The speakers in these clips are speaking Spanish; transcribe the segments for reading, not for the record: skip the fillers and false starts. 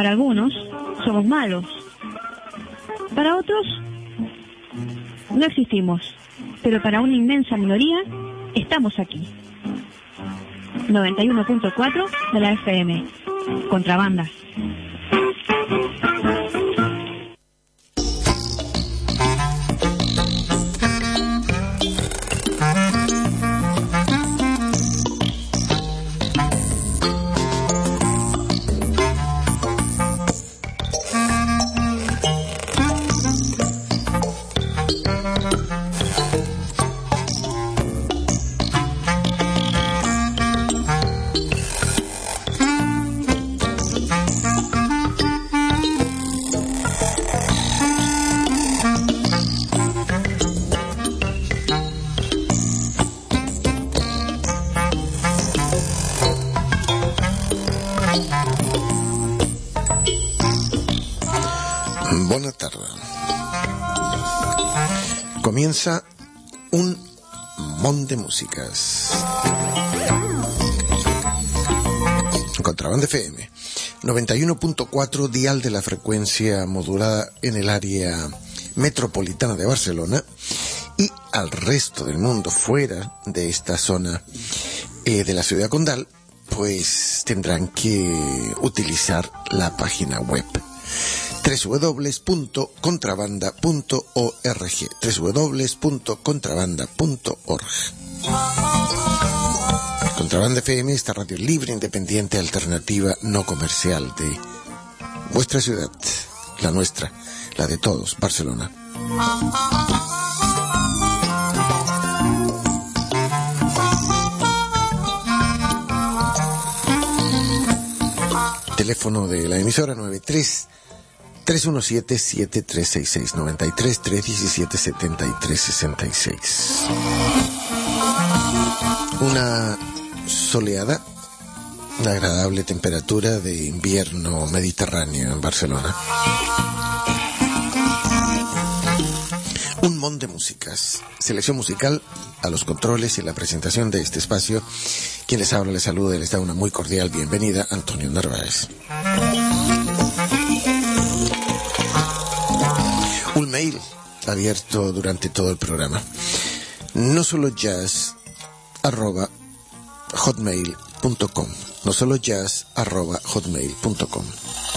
Para algunos somos malos. Para otros no existimos. Pero para una inmensa minoría estamos aquí. 91.4 de la FM. Contrabanda. Buenas tardes. Comienza un mon de músicas. Contrabanda FM 91.4, dial de la frecuencia modulada en el área metropolitana de Barcelona, y al resto del mundo fuera de esta zona de la ciudad condal, pues tendrán que utilizar la página web www.contrabanda.org www.contrabanda.org. Contrabanda FM, esta radio libre, independiente, alternativa, no comercial de vuestra ciudad, la nuestra, la de todos, Barcelona. Teléfono de la emisora 93-317-7366, 93-317-7366. Una soleada, una agradable temperatura de invierno mediterráneo en Barcelona. Un mon de músicas, selección musical, a los controles y la presentación de este espacio. Quien les habla, les saluda y les da una muy cordial bienvenida, Antonio Narváez. Un mail abierto durante todo el programa. No solo jazz@hotmail.com. No solo jazz@hotmail.com.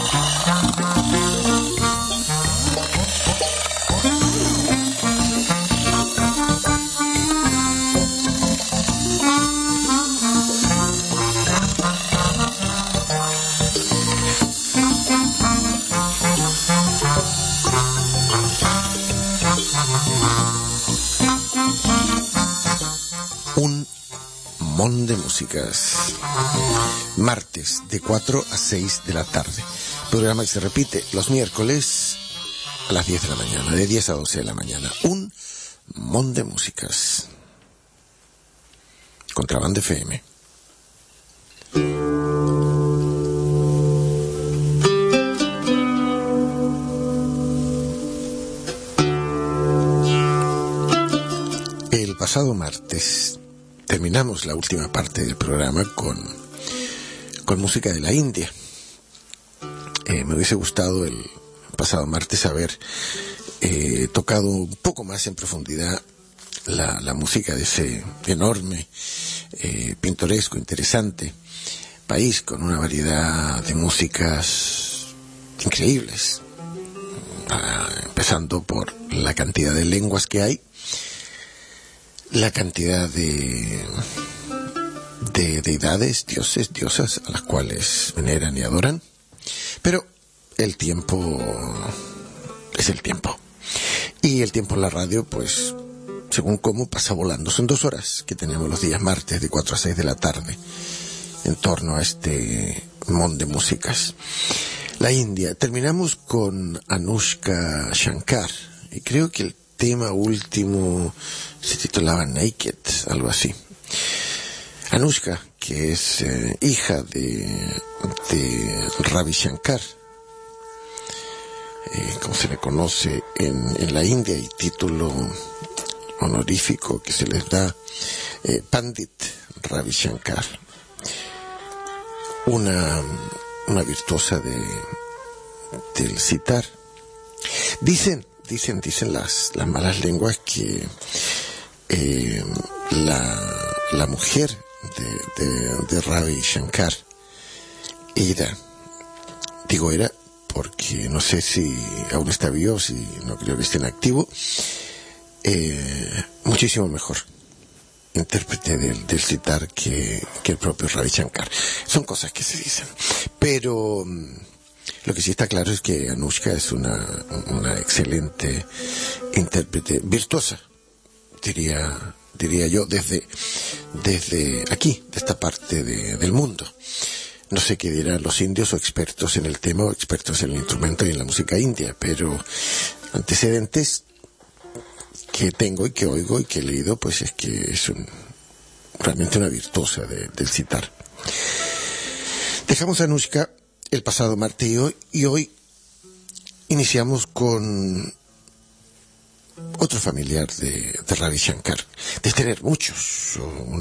Un mon de músicas. Martes de 4 a 6 de la tarde. Programa que se repite los miércoles a las 10 de la mañana, de 10 a 12 de la mañana. Un mon de músicas. Contrabanda FM. El pasado martes terminamos la última parte del programa con música de la India. Me hubiese gustado el pasado martes haber tocado un poco más en profundidad la música de ese enorme, pintoresco, interesante país, con una variedad de músicas increíbles, empezando por la cantidad de lenguas que hay, la cantidad de deidades, dioses, diosas a las cuales veneran y adoran. Pero el tiempo es el tiempo. Y el tiempo en la radio, pues, según cómo, pasa volando. Son 2 horas que tenemos los días martes de 4 a 6 de la tarde en torno a este mon de músicas. La India. Terminamos con Anushka Shankar. Y creo que el tema último se titulaba Naked, algo así. Anushka, que es hija de Ravi Shankar, como se le conoce en la India, y título honorífico que se les da, Pandit Ravi Shankar, una virtuosa del sitar. Dicen las malas lenguas que la mujer de Ravi Shankar era porque no sé si aún está vivo, si no creo que esté en activo, muchísimo mejor intérprete del sitar que el propio Ravi Shankar. Son cosas que se dicen, pero lo que sí está claro es que Anushka es una excelente intérprete, virtuosa, diría yo, desde aquí, de esta parte del mundo. No sé qué dirán los indios o expertos en el tema o expertos en el instrumento y en la música india, pero antecedentes que tengo y que oigo y que he leído, pues es que es realmente una virtuosa del sitar. Dejamos a Anushka el pasado martes y hoy iniciamos con otro familiar de Ravi Shankar, de tener muchos,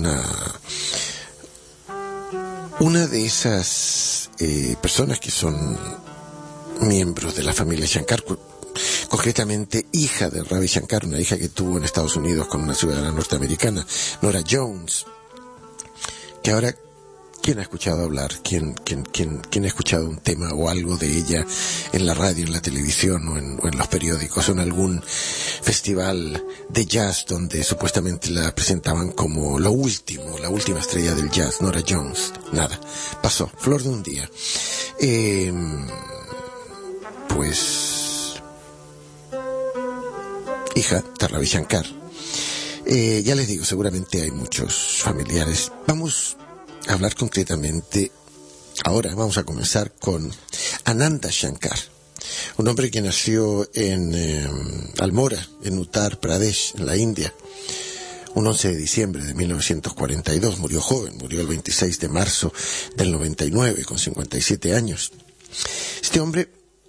una de esas personas que son miembros de la familia Shankar, concretamente hija de Ravi Shankar, una hija que tuvo en Estados Unidos con una ciudadana norteamericana, Nora Jones, que ahora, ¿quién ha escuchado hablar? ¿Quién ha escuchado un tema o algo de ella en la radio, en la televisión o en los periódicos o en algún festival de jazz donde supuestamente la presentaban como la última estrella del jazz, Nora Jones? Nada, pasó, flor de un día. Pues hija de Ravi Shankar. Ya les digo, seguramente hay muchos familiares. Vamos a hablar concretamente, ahora vamos a comenzar con Ananda Shankar, un hombre que nació en Almora, en Uttar Pradesh, en la India, un 11 de diciembre de 1942, murió joven, murió el 26 de marzo del 99, con 57 años. Este hombre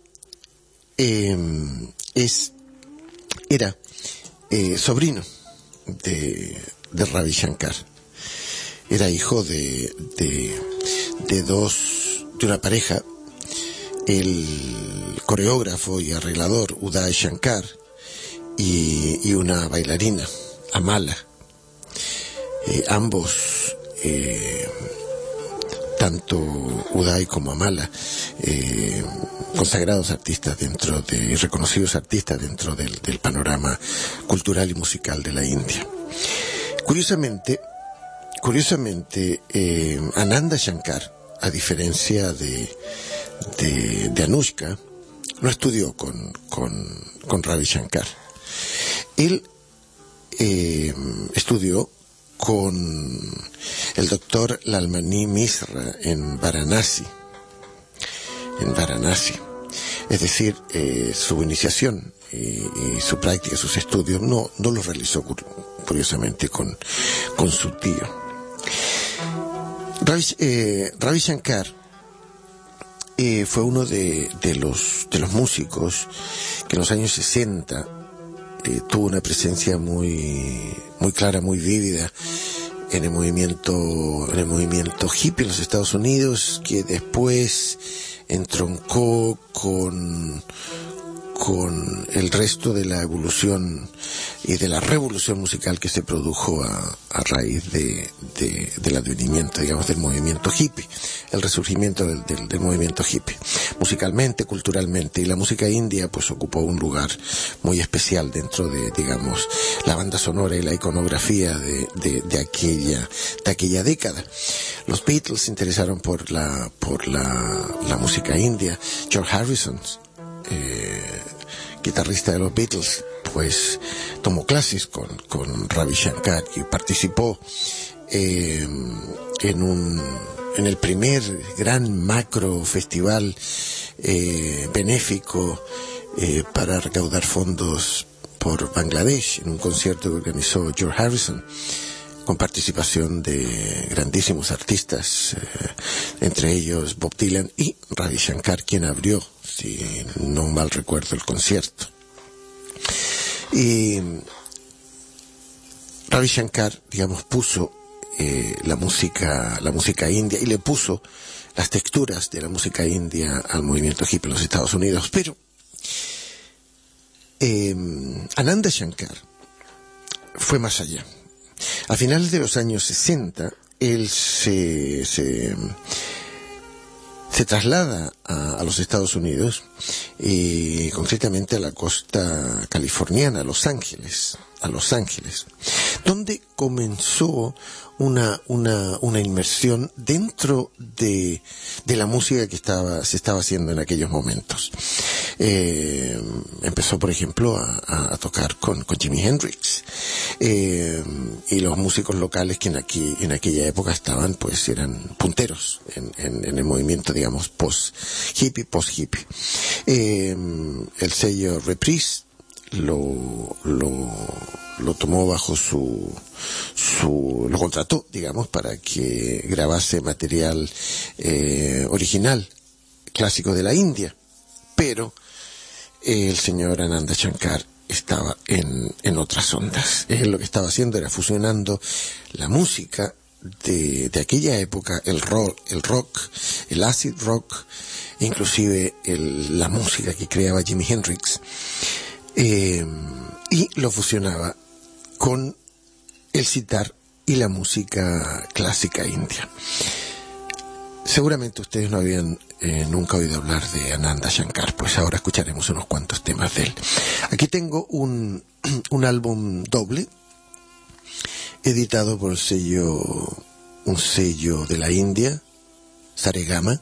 era sobrino de Ravi Shankar. Era hijo de una pareja, el coreógrafo y arreglador Uday Shankar y una bailarina, Amala. Ambos, tanto Uday como Amala, consagrados artistas reconocidos artistas dentro del panorama cultural y musical de la India. Curiosamente, Ananda Shankar, a diferencia de Anushka, no estudió con Ravi Shankar. Él estudió con el doctor Lalmani Misra en Varanasi. Es decir, su iniciación y su práctica, sus estudios, no los realizó curiosamente con su tío. Ravi Shankar fue uno de los músicos que en los años 60 tuvo una presencia muy clara, muy vívida en el movimiento hippie en los Estados Unidos, que después entroncó con el resto de la evolución y de la revolución musical que se produjo a raíz del advenimiento, digamos, del movimiento hippie, el resurgimiento del movimiento hippie, musicalmente, culturalmente. Y la música india pues ocupó un lugar muy especial dentro de, digamos, la banda sonora y la iconografía de aquella década. Los Beatles se interesaron por la música india. George Harrison, guitarrista de los Beatles, pues tomó clases con Ravi Shankar y participó en el primer gran macro festival benéfico para recaudar fondos por Bangladesh, en un concierto que organizó George Harrison, con participación de grandísimos artistas, entre ellos Bob Dylan y Ravi Shankar, quien abrió, si no mal recuerdo, el concierto. Y Ravi Shankar, digamos, puso la música india y le puso las texturas de la música india al movimiento hippie en los Estados Unidos. Pero Ananda Shankar fue más allá. A finales de los años 60, él se traslada a los Estados Unidos, concretamente a la costa californiana, a Los Ángeles, donde comenzó una inmersión dentro de la música que se estaba haciendo en aquellos momentos. Empezó, por ejemplo, a tocar con Jimi Hendrix, y los músicos locales que en aquella época estaban, pues eran punteros en el movimiento, digamos, post-hippie. El sello Reprise lo tomó bajo lo contrató, digamos, para que grabase material original, clásico de la India. Pero el señor Ananda Shankar estaba en otras ondas. Él lo que estaba haciendo era fusionando la música de aquella época, el rock, el acid rock, inclusive la música que creaba Jimi Hendrix, y lo fusionaba con el sitar y la música clásica india. Seguramente ustedes no habían nunca oído hablar de Ananda Shankar, pues ahora escucharemos unos cuantos temas de él. Aquí tengo un álbum doble, editado por un sello de la India, Saregama,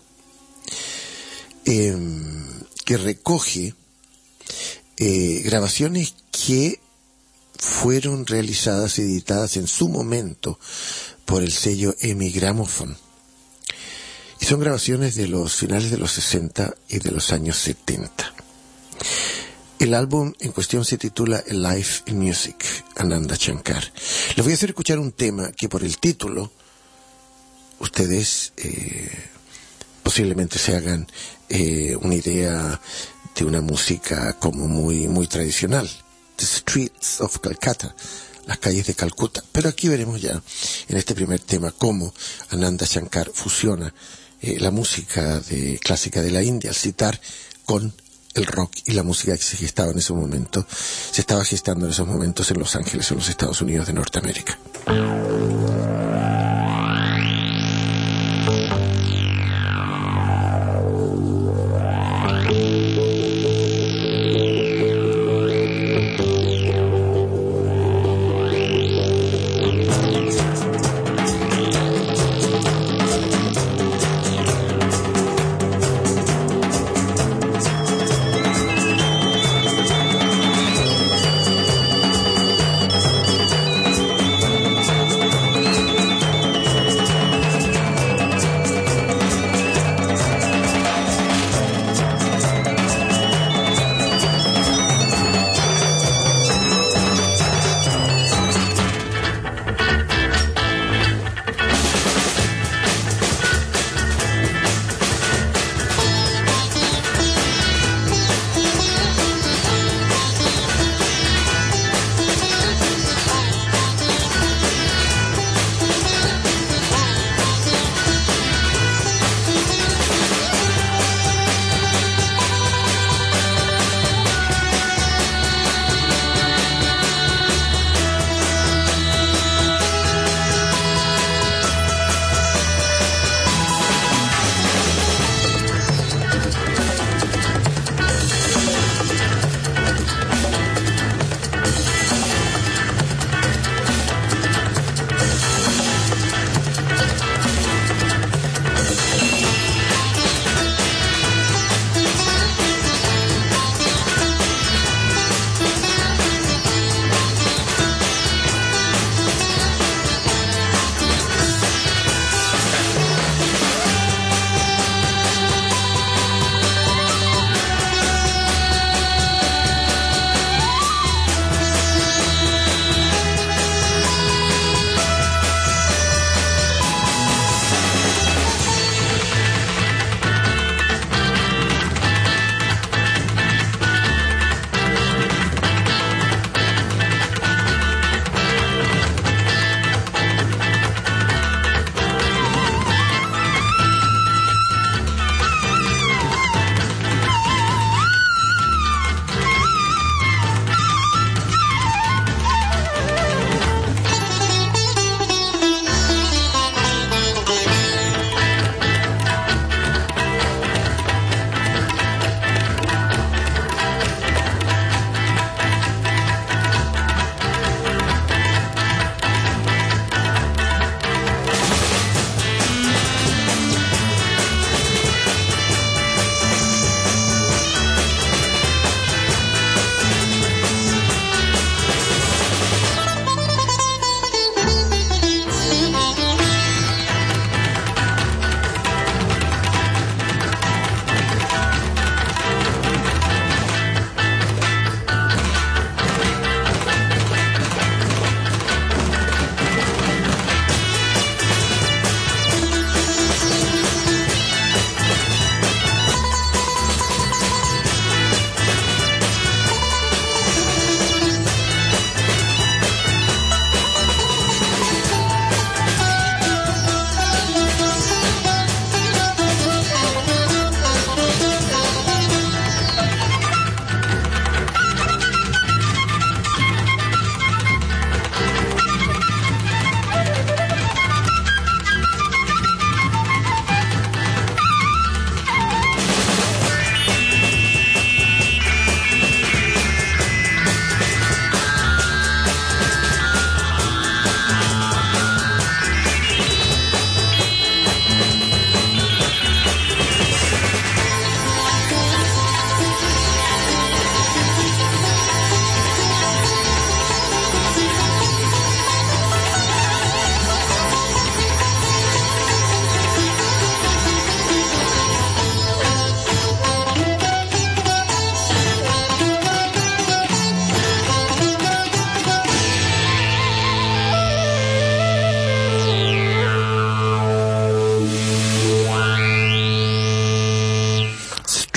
que recoge grabaciones que fueron realizadas y editadas en su momento por el sello EMI Gramophone. Y son grabaciones de los finales de los 60 y de los años 70. El álbum en cuestión se titula A Life in Music, Ananda Shankar. Les voy a hacer escuchar un tema que por el título ustedes posiblemente se hagan una idea de una música como muy tradicional. The Streets of Calcutta, las calles de Calcuta. Pero aquí veremos ya, en este primer tema, cómo Ananda Shankar fusiona la música clásica de la India, al citar con el rock y la música que se estaba gestando en esos momentos en Los Ángeles, en los Estados Unidos de Norteamérica.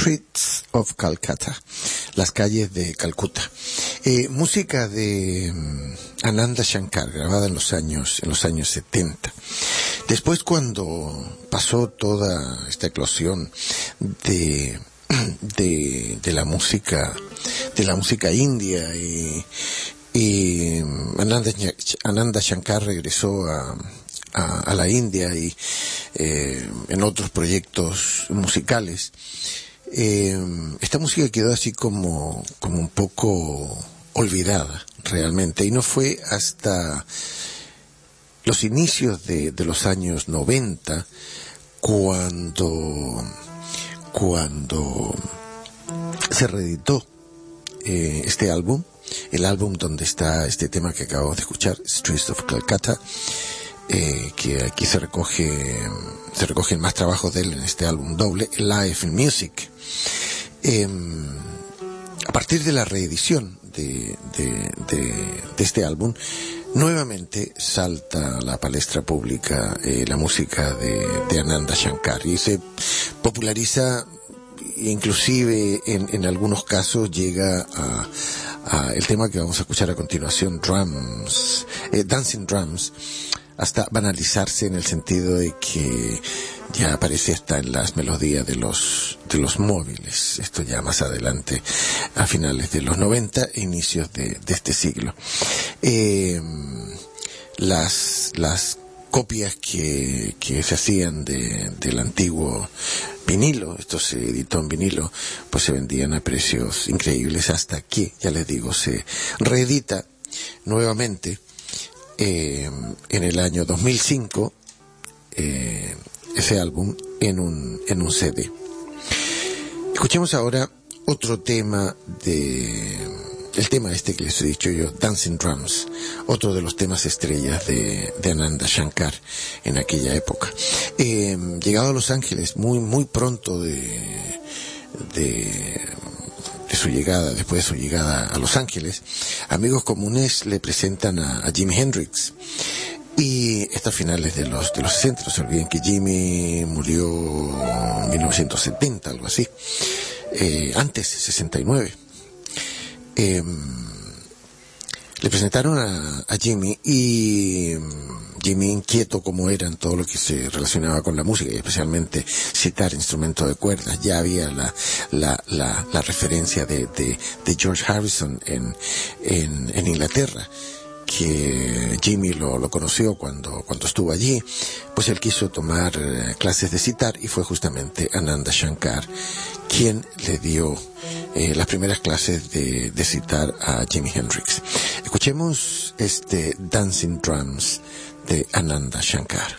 Streets of Calcutta, las calles de Calcuta. Música de Ananda Shankar, grabada en los años 70. Después, cuando pasó toda esta eclosión de la música india y Ananda Shankar regresó a la India y en otros proyectos musicales, esta música quedó así como un poco olvidada realmente, y no fue hasta los inicios de los años 90 cuando se reeditó este álbum, el álbum donde está este tema que acabamos de escuchar, Streets of Calcutta, que aquí se recogen más trabajos de él en este álbum doble, Live in Music. A partir de la reedición de este álbum, nuevamente salta a la palestra pública la música de Ananda Shankar, y se populariza, inclusive en algunos casos llega a el tema que vamos a escuchar a continuación, Dancing Drums, hasta banalizarse en el sentido de que ya aparece hasta en las melodías de los móviles. Esto ya más adelante, a finales de los 90 e inicios de este siglo. Las copias que se hacían del antiguo vinilo, esto se editó en vinilo, pues se vendían a precios increíbles, hasta que, ya les digo, se reedita nuevamente en el año 2005 ese álbum en un CD. Escuchemos ahora otro tema el tema este que les he dicho yo, Dancing Drums, otro de los temas estrellas de Ananda Shankar en aquella época. Llegado a Los Ángeles muy pronto de su llegada, después de su llegada a Los Ángeles, amigos comunes le presentan a Jimi Hendrix. Y esto a finales de los 60, no se olviden que Jimi murió en 1970, algo así. Antes, 69. Le presentaron a Jimi, y Jimi, inquieto como era en todo lo que se relacionaba con la música, y especialmente citar instrumentos de cuerdas. Ya había la referencia de George Harrison en Inglaterra, que Jimi lo conoció cuando estuvo allí. Pues él quiso tomar clases de citar, y fue justamente Ananda Shankar quien le dio las primeras clases de citar a Jimi Hendrix. Escuchemos este Dancing Drums de Ananda Shankar.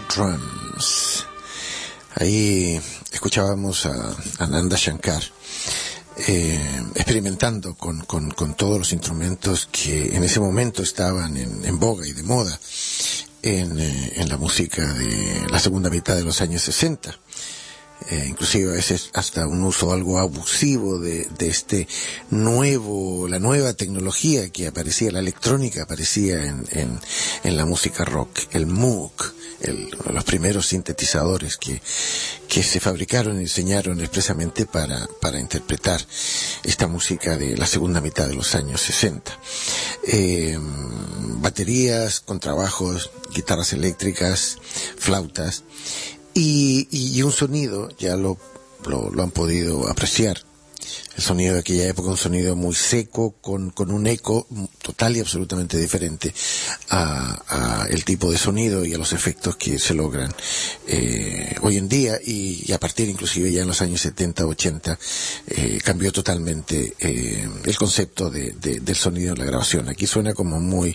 Drums. Ahí escuchábamos a Ananda Shankar experimentando con todos los instrumentos que en ese momento estaban en boga y de moda en la música de la segunda mitad de los años 60. Inclusive a veces hasta un uso algo abusivo de la nueva tecnología que aparecía, la electrónica aparecía en la música rock, el Moog, los primeros sintetizadores que se fabricaron y diseñaron expresamente para interpretar esta música de la segunda mitad de los años 60. Baterías, contrabajos, guitarras eléctricas, flautas, y un sonido, ya lo han podido apreciar, el sonido de aquella época, un sonido muy seco, con un eco total y absolutamente diferente a el tipo de sonido y a los efectos que se logran hoy en día, y a partir inclusive ya en los años 70, 80, cambió totalmente el concepto del sonido en la grabación. Aquí suena como muy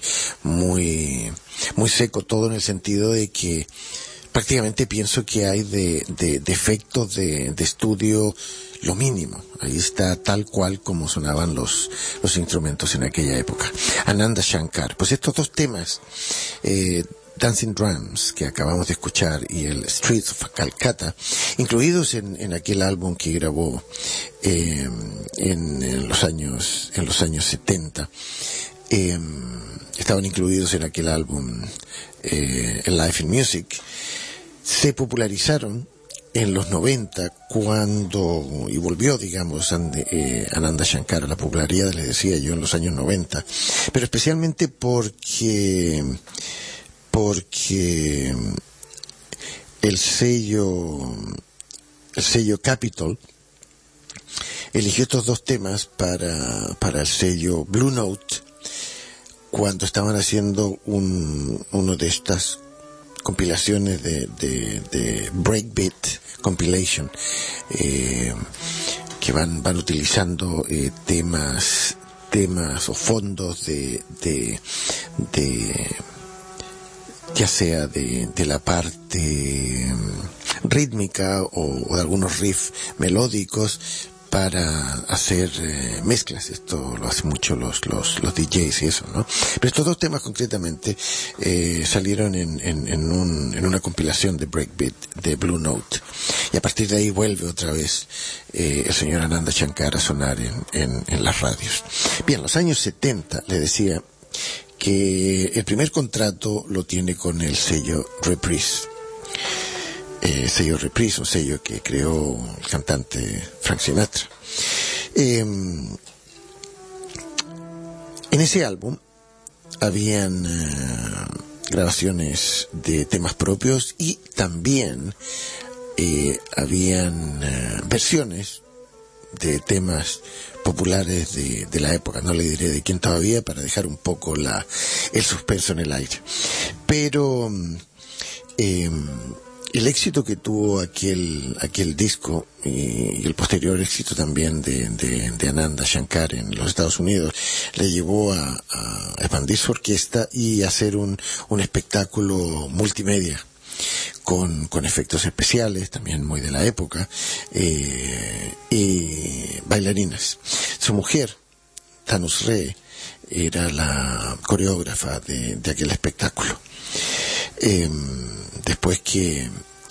seco todo, en el sentido de que prácticamente pienso que hay de efectos de estudio lo mínimo. Ahí está tal cual como sonaban los instrumentos en aquella época. Ananda Shankar. Pues estos dos temas, Dancing Drums, que acabamos de escuchar, y el Streets of Calcutta, incluidos en aquel álbum que grabó en los años 70, estaban incluidos en aquel álbum en Life in Music. Se popularizaron en los 90 y volvió, digamos, Ananda Shankar a la popularidad, les decía yo, en los años 90, pero especialmente porque el sello Capitol eligió estos dos temas para el sello Blue Note cuando estaban haciendo uno de estas compilaciones de Breakbeat Compilation, que van utilizando temas o fondos de ya sea de la parte rítmica o de algunos riffs melódicos, para hacer mezclas. Esto lo hacen mucho los DJs y eso, ¿no? Pero estos dos temas concretamente salieron en una compilación de Breakbeat de Blue Note, y a partir de ahí vuelve otra vez el señor Ananda Shankar a sonar en las radios. Bien, los años 70, le decía que el primer contrato lo tiene con el sello Reprise. Sello Reprise, un sello que creó el cantante Frank Sinatra. En ese álbum habían grabaciones de temas propios, y también habían versiones de temas populares de la época. No le diré de quién todavía, para dejar un poco el suspenso en el aire. Pero el éxito que tuvo aquel disco, y el posterior éxito también de Ananda Shankar en los Estados Unidos, le llevó a expandir su orquesta y hacer un espectáculo multimedia con efectos especiales, también muy de la época, y bailarinas. Su mujer, Thanus Re, era la coreógrafa de aquel espectáculo. Después que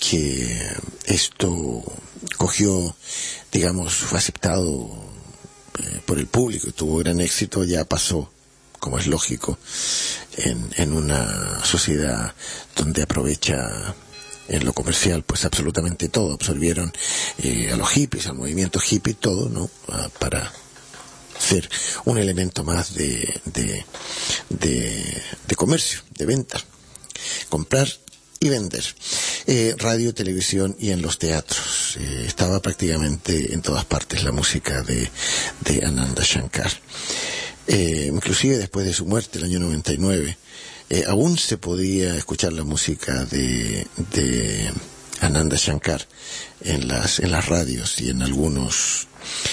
esto cogió, digamos, fue aceptado por el público y tuvo gran éxito, ya pasó, como es lógico, en una sociedad donde aprovecha en lo comercial pues absolutamente todo. Absorbieron a los hippies, al movimiento hippie, todo, ¿no? Para ser un elemento más de comercio, de venta, comprar y vender. Radio, televisión y en los teatros. Estaba prácticamente en todas partes la música de Ananda Shankar. Inclusive después de su muerte, el año 99, aún se podía escuchar la música de Ananda Shankar en las radios y en algunos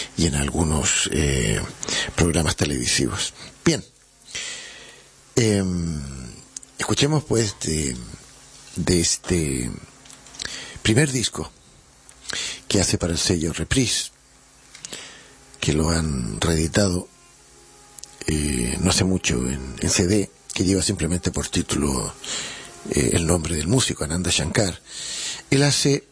programas televisivos. Bien, escuchemos pues de este primer disco que hace para el sello Reprise, que lo han reeditado no hace mucho en CD, que lleva simplemente por título el nombre del músico, Ananda Shankar. Él hace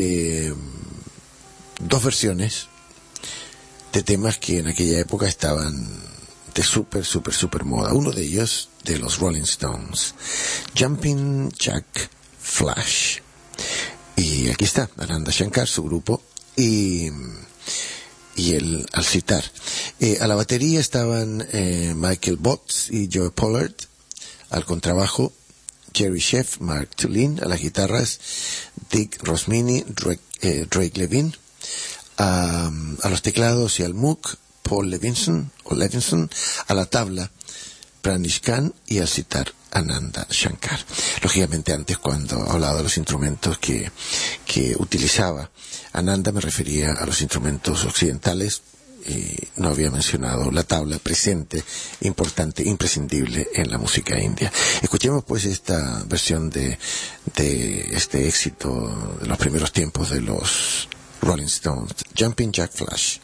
dos versiones de temas que en aquella época estaban de super moda. Uno de ellos de los Rolling Stones, Jumping Jack Flash. Y aquí está Ananda Shankar, su grupo, y él al citar. A la batería estaban Michael Botts y Joe Pollard, al contrabajo Jerry Sheff, Mark Tulin, a las guitarras Dick Rosmini, Drake Levine, a los teclados y al Moog Paul Levinson, a la tabla Pranish Khan y al citar Ananda Shankar. Lógicamente antes, cuando hablaba de los instrumentos que utilizaba Ananda, me refería a los instrumentos occidentales y no había mencionado la tabla, presente, importante, imprescindible en la música india. Escuchemos pues esta versión de este éxito de los primeros tiempos de los Rolling Stones, Jumping Jack Flash.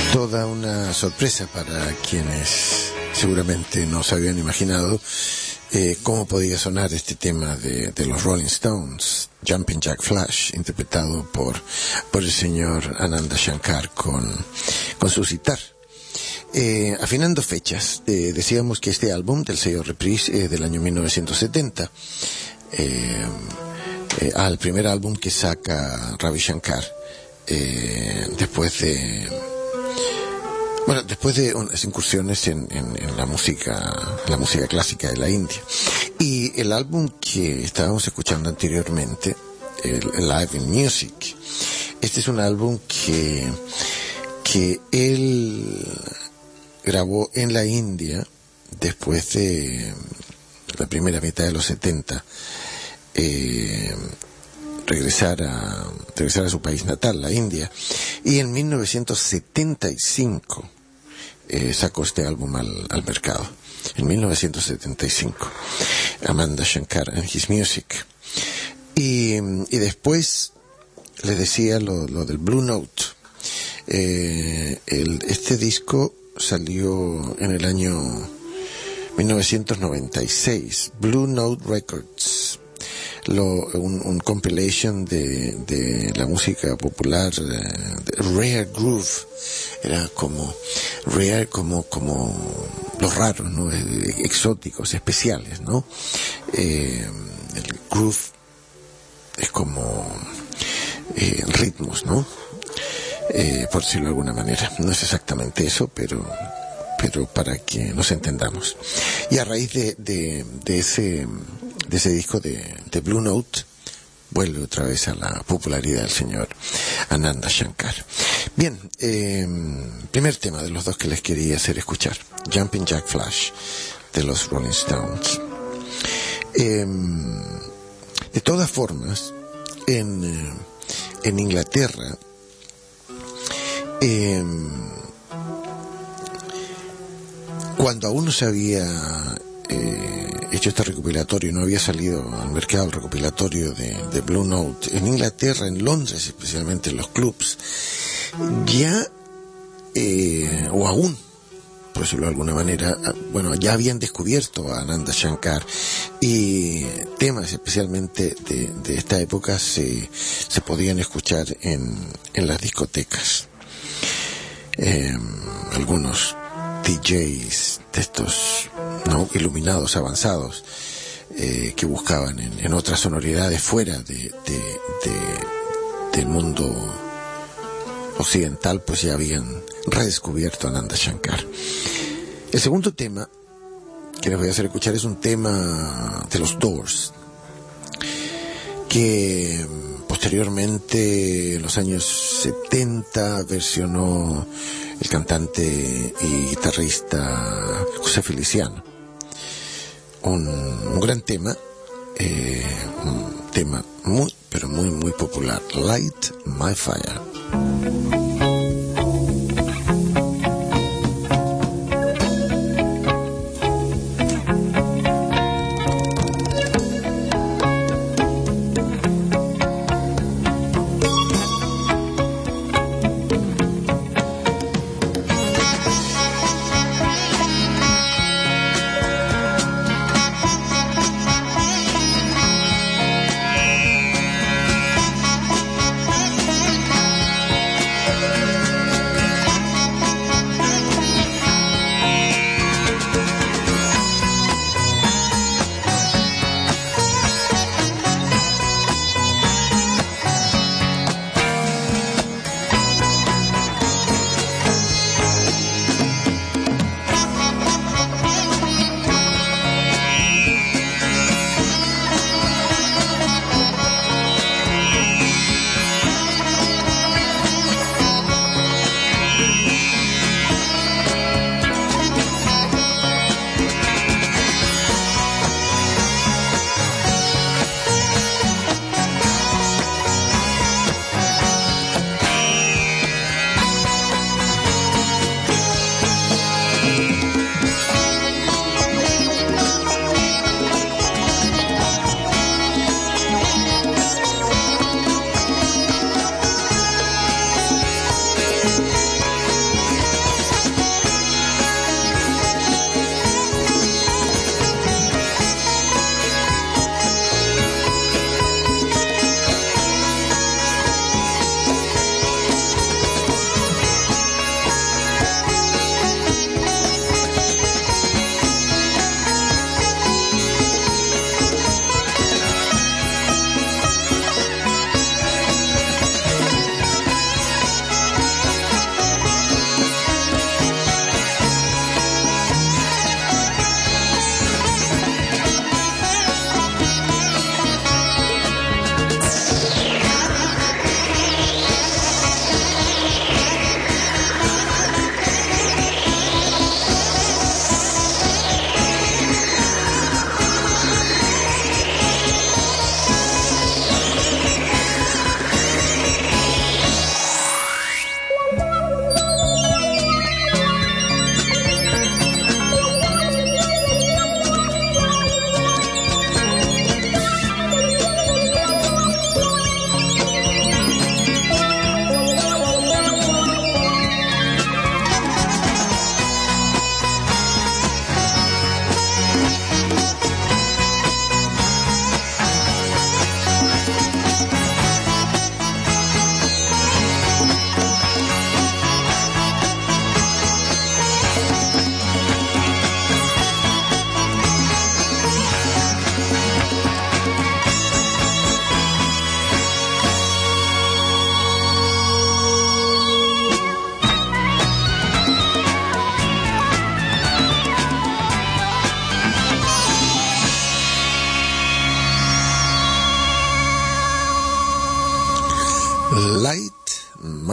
Sorpresa para quienes seguramente no se habían imaginado cómo podía sonar este tema de los Rolling Stones, Jumping Jack Flash, interpretado por el señor Ananda Shankar con su sitar. Afinando fechas, decíamos que este álbum del sello Reprise del año 1970, al primer álbum que saca Ravi Shankar, después de unas incursiones en la música clásica de la India. Y el álbum que estábamos escuchando anteriormente, el Live in Music, este es un álbum que él grabó en la India después de la primera mitad de los 70, regresar a su país natal, la India, y en 1975 sacó este álbum al mercado. En 1975, Ananda Shankar and His Music. Y después les decía lo del Blue Note. Este disco salió en el año 1996, Blue Note Records, un compilation de la música popular, de Rare Groove. Era como rare, como los raros, ¿no? Exóticos, especiales, ¿no? El groove es como ritmos, ¿no? Por decirlo de alguna manera. No es exactamente eso, pero para que nos entendamos. Y a raíz de ese disco de Blue Note, vuelve otra vez a la popularidad del señor Ananda Shankar. Bien, primer tema de los dos que les quería hacer escuchar, Jumping Jack Flash de los Rolling Stones. De todas formas, en Inglaterra, cuando aún no se había hecho este recopilatorio, no había salido al mercado el recopilatorio de Blue Note, en Inglaterra, en Londres especialmente, en los clubs, ya, o aún, por decirlo de alguna manera, bueno, ya habían descubierto a Ananda Shankar, y temas especialmente de esta época se podían escuchar en las discotecas. Algunos DJs de estos, ¿no?, iluminados, avanzados, que buscaban en otras sonoridades fuera del mundo occidental, pues ya habían redescubierto a Ananda Shankar. El segundo tema que les voy a hacer escuchar es un tema de los Doors, que posteriormente, en los años 70, versionó el cantante y guitarrista José Feliciano. Un gran tema, un tema muy, pero muy, muy popular, Light My Fire.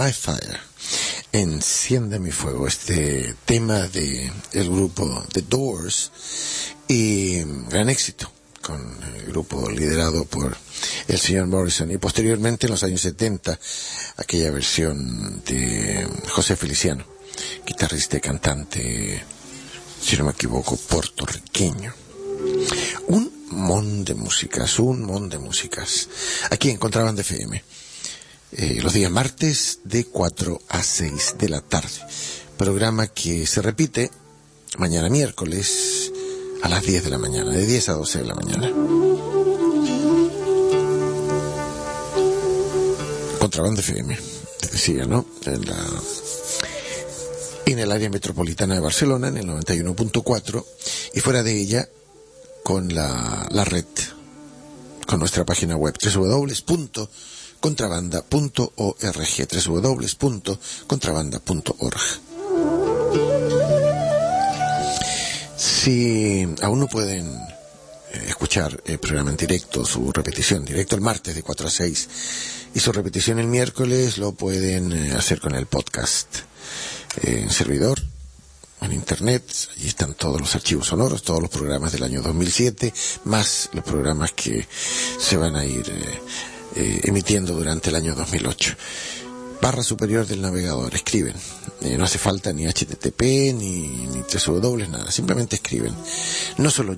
My Fire, Enciende mi fuego, este tema de el grupo The Doors, y gran éxito con el grupo liderado por el señor Morrison, y posteriormente en los años 70 aquella versión de José Feliciano, guitarrista y cantante, si no me equivoco, puertorriqueño. Un mon de músicas aquí en Contrabanda FM, los días martes de 4 a 6 de la tarde, programa que se repite mañana miércoles a las 10 de la mañana, de 10 a 12 de la mañana. Contrabanda FM, te decía, ¿no? En el área metropolitana de Barcelona, en el 91.4, y fuera de ella, con la red, con nuestra página web, www.contrabanda.org, www.contrabanda.org. Si aún no pueden escuchar el programa en directo, su repetición, directo el martes de 4 a 6, y su repetición el miércoles, lo pueden hacer con el podcast en servidor, en internet. Allí están todos los archivos sonoros, todos los programas del año 2007, más los programas que se van a ir emitiendo durante el año 2008. Barra superior del navegador, escriben. No hace falta ni HTTP, ni www, nada. Simplemente escriben. No solo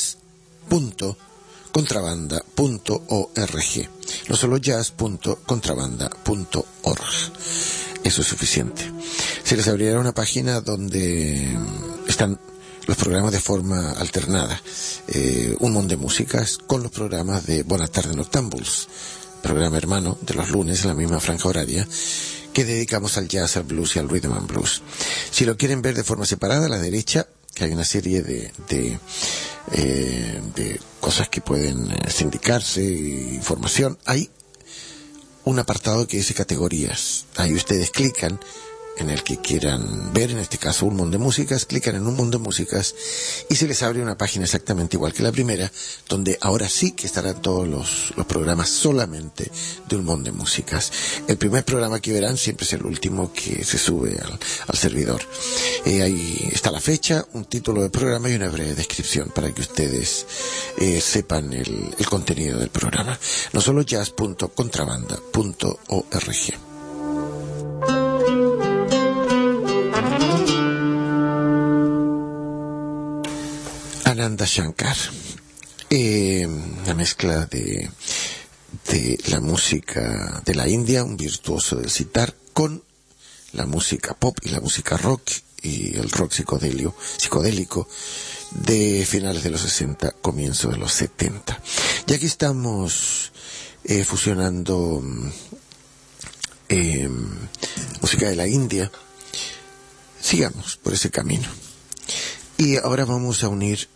jazz.contrabanda.org. No solo jazz.contrabanda.org. Eso es suficiente. Se les abrirá una página donde están los programas de forma alternada. Un montón de músicas con los programas de Buenas tardes Noctámbulos, programa hermano de los lunes en la misma franja horaria, que dedicamos al jazz, al blues y al rhythm and blues. Si lo quieren ver de forma separada, a la derecha, que hay una serie de cosas que pueden sindicarse, información, hay un apartado que dice categorías. Ahí ustedes clican en el que quieran ver, en este caso un montón de músicas, clican en un montón de músicas y se les abre una página exactamente igual que la primera, donde ahora sí que estarán todos los programas solamente de un montón de músicas. El primer programa que verán siempre es el último que se sube al servidor. Ahí está la fecha, un título del programa y una breve descripción para que ustedes sepan el contenido del programa. No solo jazz.contrabanda.org. Ananda Shankar, la mezcla de la música de la India, un virtuoso del sitar, con la música pop y la música rock y el rock psicodélico de finales de los 60, comienzo de los 70. Y aquí estamos fusionando música de la India. Sigamos por ese camino. Y ahora vamos a unir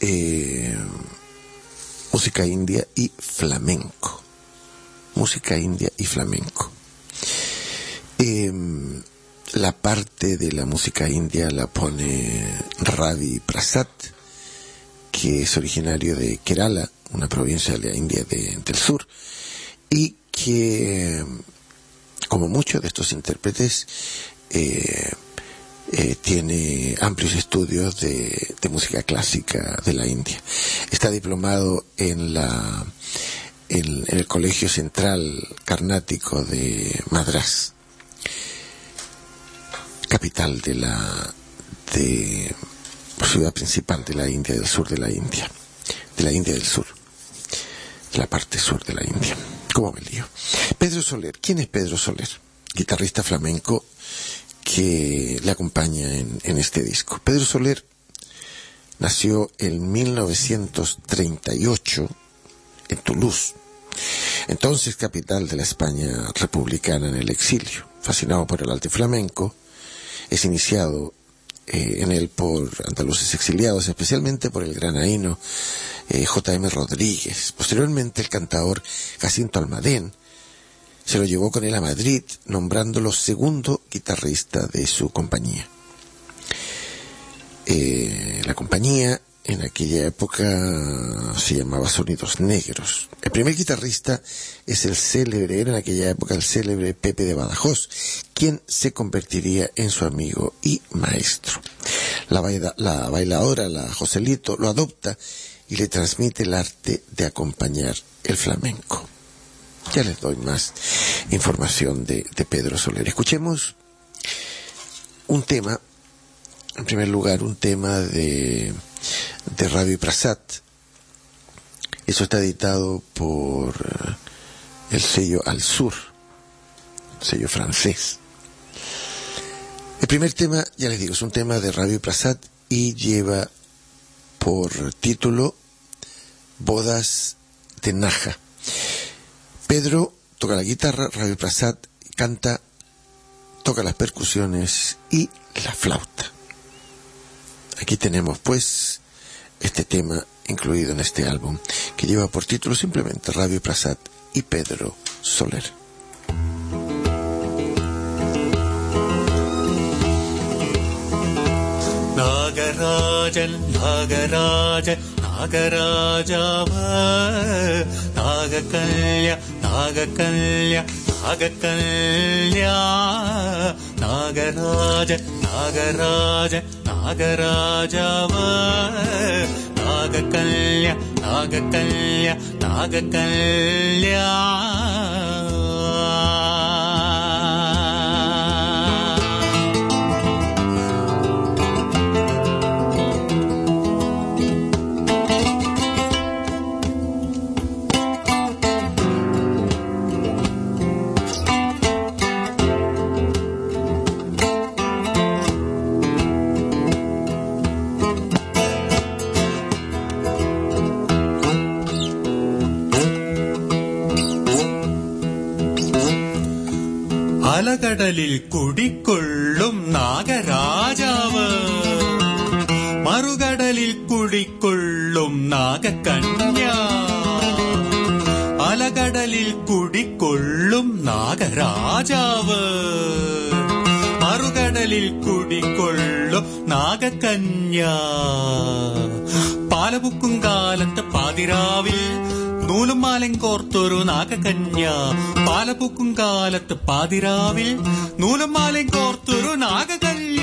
música india y flamenco. Música india y flamenco. La parte de la música india la pone Ravi Prasad, que es originario de Kerala, una provincia de la India del sur, y que, como muchos de estos intérpretes, tiene amplios estudios de música clásica de la India. Está diplomado en el Colegio Central Carnático de Madrás, capital de la ciudad principal de la India del sur, de la India del sur, de la parte sur de la India. ¿Cómo me lío? Pedro Soler. ¿Quién es Pedro Soler? Guitarrista flamenco que le acompaña en este disco. Pedro Soler nació en 1938 en Toulouse, entonces capital de la España republicana en el exilio. Fascinado por el arte flamenco, es iniciado en él por andaluces exiliados, especialmente por el granaíno J.M. Rodríguez. Posteriormente el cantador Jacinto Almadén se lo llevó con él a Madrid, nombrándolo segundo guitarrista de su compañía. La compañía en aquella época se llamaba Sonidos Negros. El primer guitarrista es era en aquella época el célebre Pepe de Badajoz, quien se convertiría en su amigo y maestro. La bailadora, la Joselito, lo adopta y le transmite el arte de acompañar el flamenco. Ya les doy más información de Pedro Soler. Escuchemos un tema, en primer lugar, un tema de Ravi Prasad. Eso está editado por el sello Al Sur, sello francés. El primer tema, ya les digo, es un tema de Ravi Prasad y lleva por título Bodas de Naja. Pedro toca la guitarra, Ravi Prasad canta, toca las percusiones y la flauta. Aquí tenemos pues este tema incluido en este álbum, que lleva por título simplemente Ravi Prasad y Pedro Soler. Nagarajan, Nagaraja, Nagarajava, Nagakalya, Nagakalya, Nagakalya, Nagaraja, Nagaraja, Nagarajava, Nagakalya, Nagakalya, Nagakalya. അലകടലിൽ കുടിക്കൊള്ളും നാഗരാജാവ്, മറുകടലിൽ കുടിക്കൊള്ളും നാഗകന്യ. അലകടലിൽ കുടിക്കൊള്ളും നാഗരാജാവ്, മറുകടലിൽ കുടിക്കൊള്ളും നാഗകന്യ. പാലപുക്കും കാലത്ത് പാതിരാവിൽ നൂലും മാലയും കോർത്തൊരു നാഗകന്യ. പാലപൂക്കും കാലത്ത് പാതിരാവിൽ നൂലും മാലയും കോർത്തൊരു നാഗകന്യ.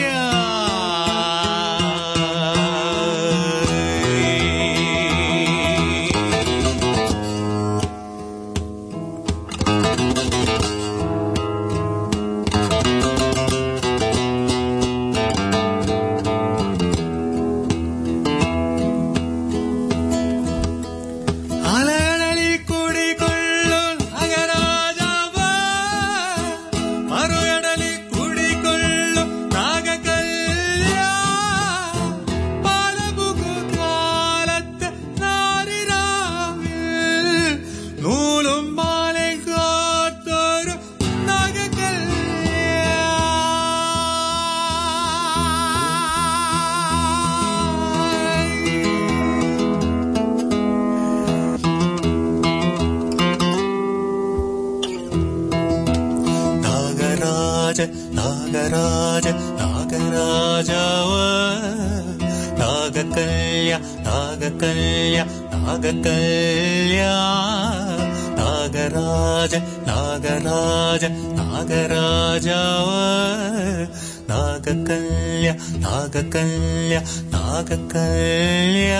Nagaraja, Nagarajava, Nagakalya, Nagakalya, Nagakalya. Nagaraja, Nagaraja, Nagarajava, Nagakalya, Nagakalya, Nagakalya.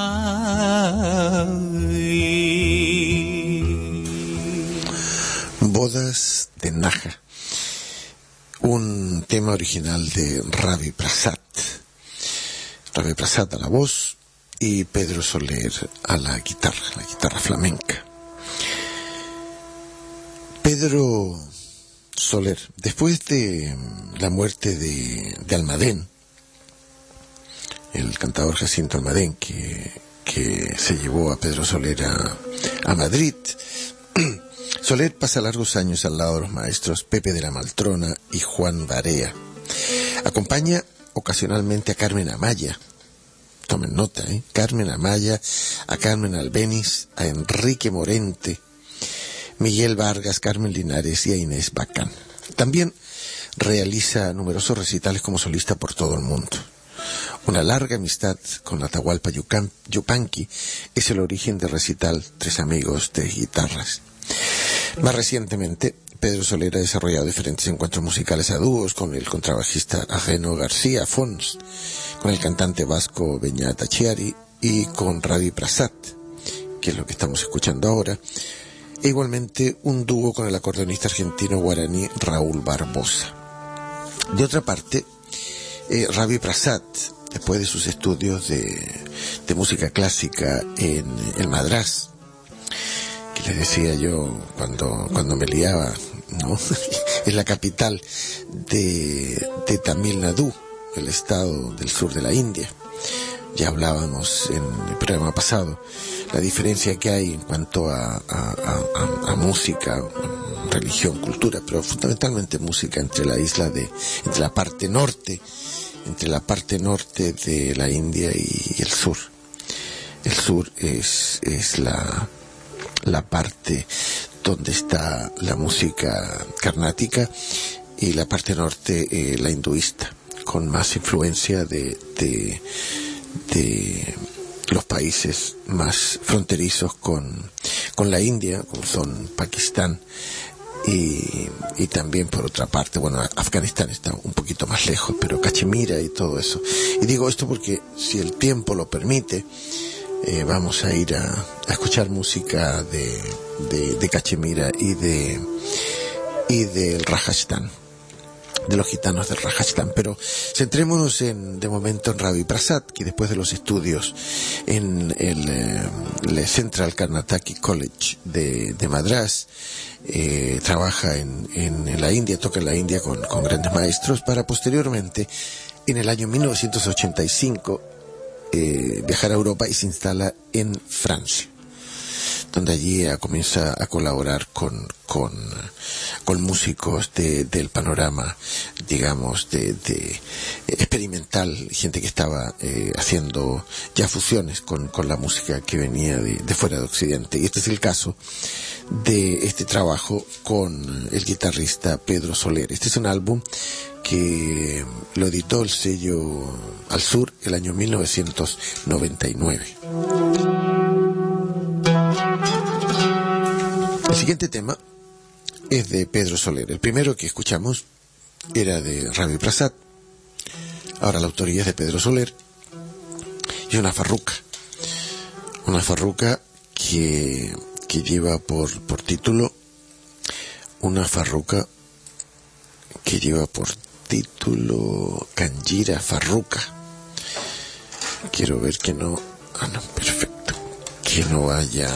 Bodas de Naja, un tema original de Ravi Prasad. Ravi Prasad a la voz y Pedro Soler a la guitarra flamenca. Pedro Soler, después de la muerte de Almadén, el cantador Jacinto Almadén, que se llevó a Pedro Soler a Madrid, Soler pasa largos años al lado de los maestros Pepe de la Maltrona y Juan Barea. Acompaña ocasionalmente a Carmen Amaya. Tomen nota, Carmen Amaya, a Carmen Albéniz, a Enrique Morente, Miguel Vargas, Carmen Linares y a Inés Bacán. También realiza numerosos recitales como solista por todo el mundo. Una larga amistad con la Atahualpa Yupanqui es el origen del recital Tres Amigos de Guitarras. Más recientemente, Pedro Soler ha desarrollado diferentes encuentros musicales a dúos con el contrabajista Ageno García Fons, con el cantante vasco Beñat Achiari y con Ravi Prasad, que es lo que estamos escuchando ahora, e igualmente un dúo con el acordeonista argentino guaraní Raúl Barbosa. De otra parte, Ravi Prasad, después de sus estudios de música clásica en el Madrás, que les decía yo cuando me liaba, ¿no? Es la capital de Tamil Nadu, el estado del sur de la India. Ya hablábamos en el programa pasado la diferencia que hay en cuanto a música, religión, cultura, pero fundamentalmente música entre la parte norte de la India y el sur. El sur es la parte donde está la música carnática y la parte norte la hinduista, con más influencia de los países más fronterizos con la India, como son Pakistán y también por otra parte, bueno, Afganistán está un poquito más lejos, pero Cachemira y todo eso. Y digo esto porque si el tiempo lo permite, vamos a ir a escuchar música de Cachemira y del Rajasthan, de los gitanos del Rajasthan. Pero centrémonos de momento en Ravi Prasad, que después de los estudios en el Central Karnataki College de Madrás, trabaja en la India, toca en la India con grandes maestros, para posteriormente, en el año 1985, viajar a Europa y se instala en Francia, donde allí comienza a colaborar con músicos del panorama, digamos, de experimental, gente que estaba haciendo ya fusiones con la música que venía de fuera de Occidente. Y este es el caso de este trabajo con el guitarrista Pedro Soler. Este es un álbum que lo editó el sello Al Sur el año 1999. El siguiente tema es de Pedro Soler. El primero que escuchamos era de Ravi Prasad. Ahora la autoría es de Pedro Soler. Y una farruca que lleva por título, Kanjira Farruka. Quiero ver que no, perfecto, que no vaya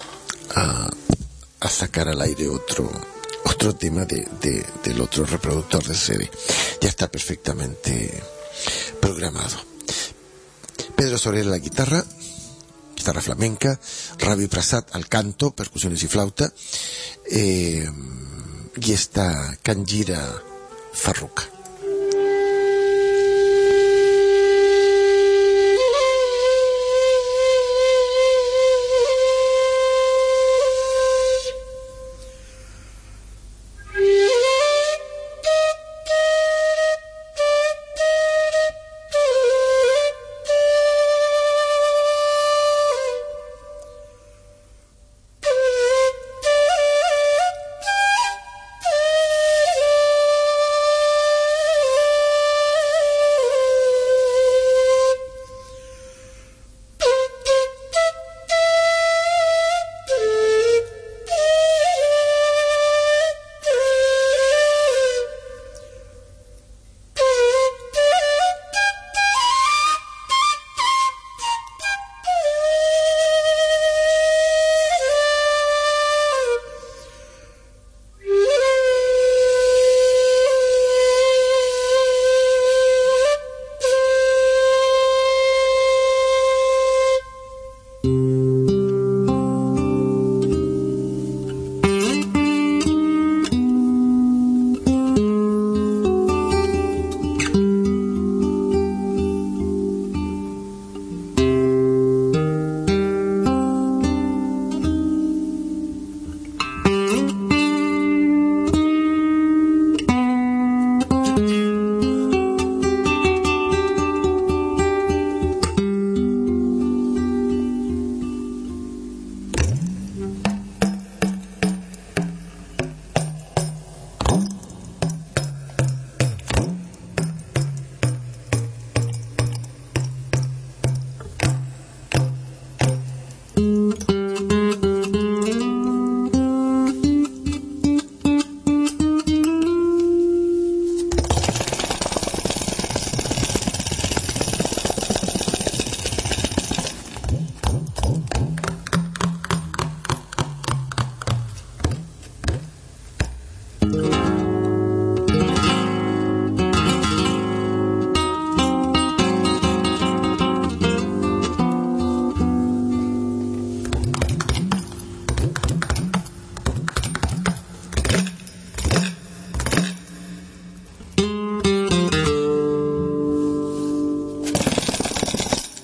a sacar al aire otro tema del otro reproductor del CD. Ya está perfectamente programado. Pedro Soler a la guitarra flamenca, Ravi Prasad al canto, percusiones y flauta, y esta Kanjira Farruka.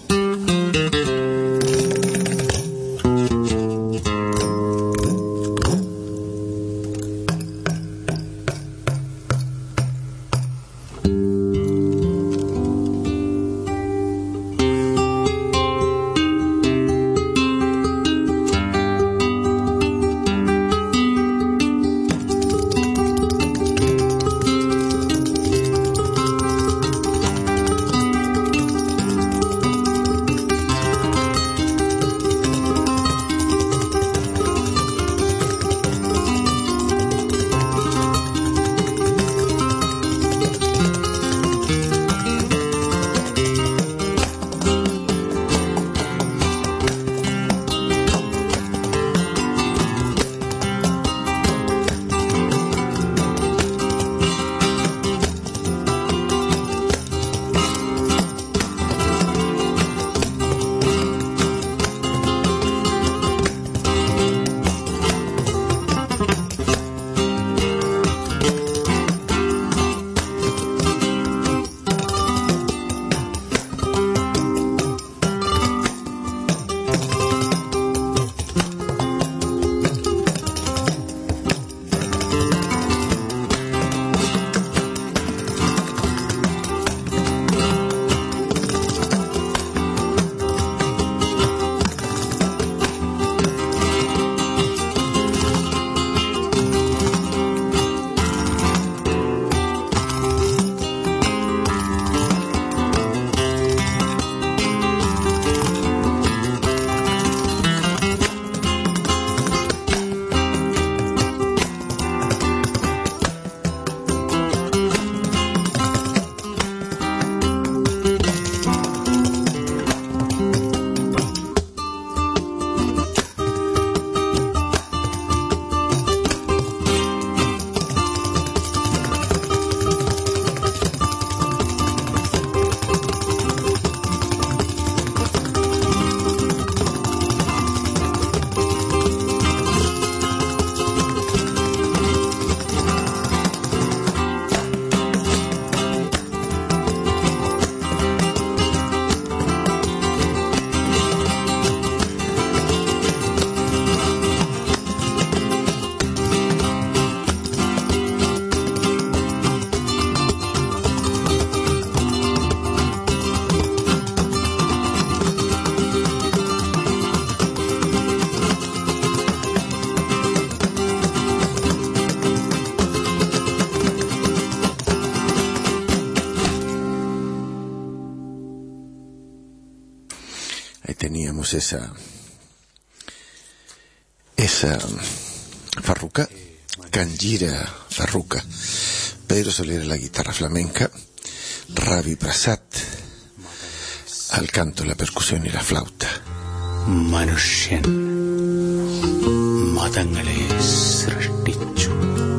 teníamos esa farruca, Kanjira Farruca, Pedro Soler a la guitarra flamenca, Ravi Prasad al canto, la percusión y la flauta. മനുഷ്യൻ മതങ്ങളെ സൃഷ്ടിച്ചു.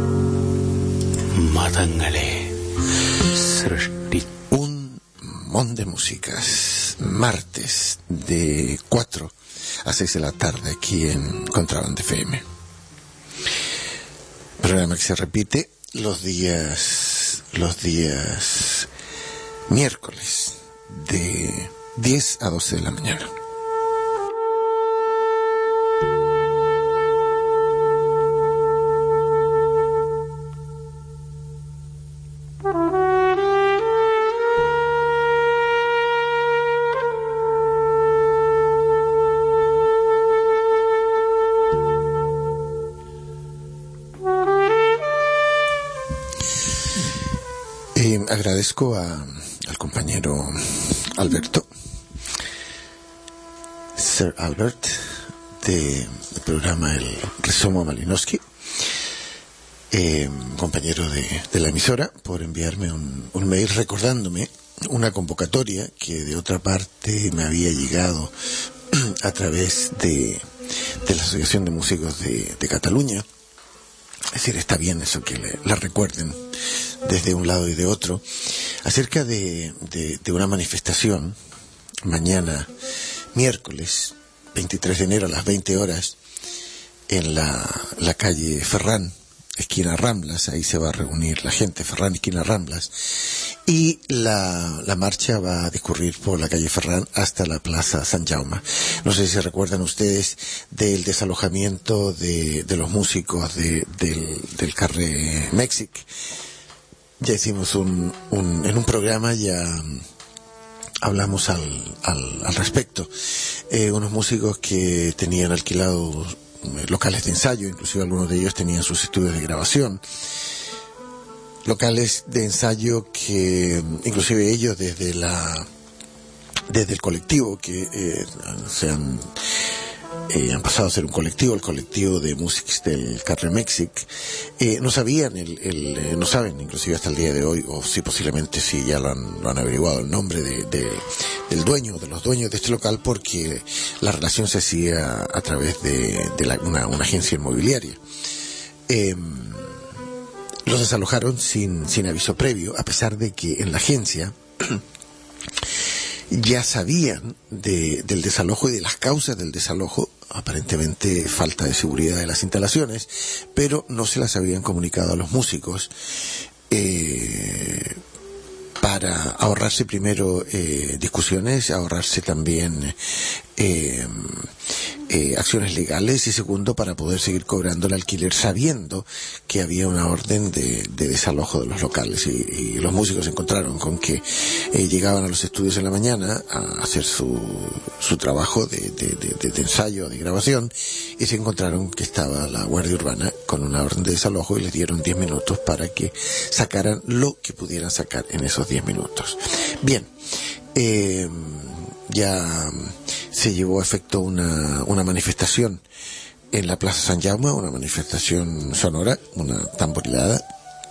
Un montón de músicas, martes de 4 a 6 de la tarde aquí en Contraband FM. Programa que se repite los días miércoles de 10 a 12 de la mañana. Agradezco al compañero Alberto, Sir Albert, del programa El Resumo Malinowski, compañero de la emisora, por enviarme un mail recordándome una convocatoria que de otra parte me había llegado a través de la Asociación de Músicos de Cataluña. Es decir, está bien eso que la recuerden desde un lado y de otro, acerca de una manifestación mañana, miércoles 23 de enero a las 20 horas, en la calle Ferrán, esquina Ramblas, ahí se va a reunir la gente, Ferrán, esquina Ramblas, y la marcha va a discurrir por la calle Ferrán hasta la Plaza San Jaume. No sé si se recuerdan ustedes del desalojamiento de los músicos del Carré Mèxic. Ya hicimos en un programa, ya hablamos al respecto. Unos músicos que tenían alquilados locales de ensayo, inclusive algunos de ellos tenían sus estudios de grabación, locales de ensayo que inclusive ellos desde el colectivo que han pasado a ser un colectivo, el colectivo de músicos del Carré Mèxic, no sabían no saben inclusive hasta el día de hoy, o si posiblemente sí ya lo han averiguado, el nombre del dueño, de los dueños de este local, porque la relación se hacía a través de una agencia inmobiliaria. Los desalojaron sin aviso previo, a pesar de que en la agencia ya sabían del desalojo y de las causas del desalojo, aparentemente falta de seguridad de las instalaciones, pero no se las habían comunicado a los músicos, para ahorrarse primero discusiones, ahorrarse también acciones legales, y segundo, para poder seguir cobrando el alquiler sabiendo que había una orden de desalojo de los locales. Y los músicos se encontraron con que llegaban a los estudios en la mañana a hacer su trabajo de ensayo, de grabación, y se encontraron que estaba la Guardia Urbana con una orden de desalojo, y les dieron 10 minutos para que sacaran lo que pudieran sacar en esos 10 minutos. Bien, ya se llevó a efecto una manifestación en la Plaza San Jaume, una manifestación sonora, una tamborilada,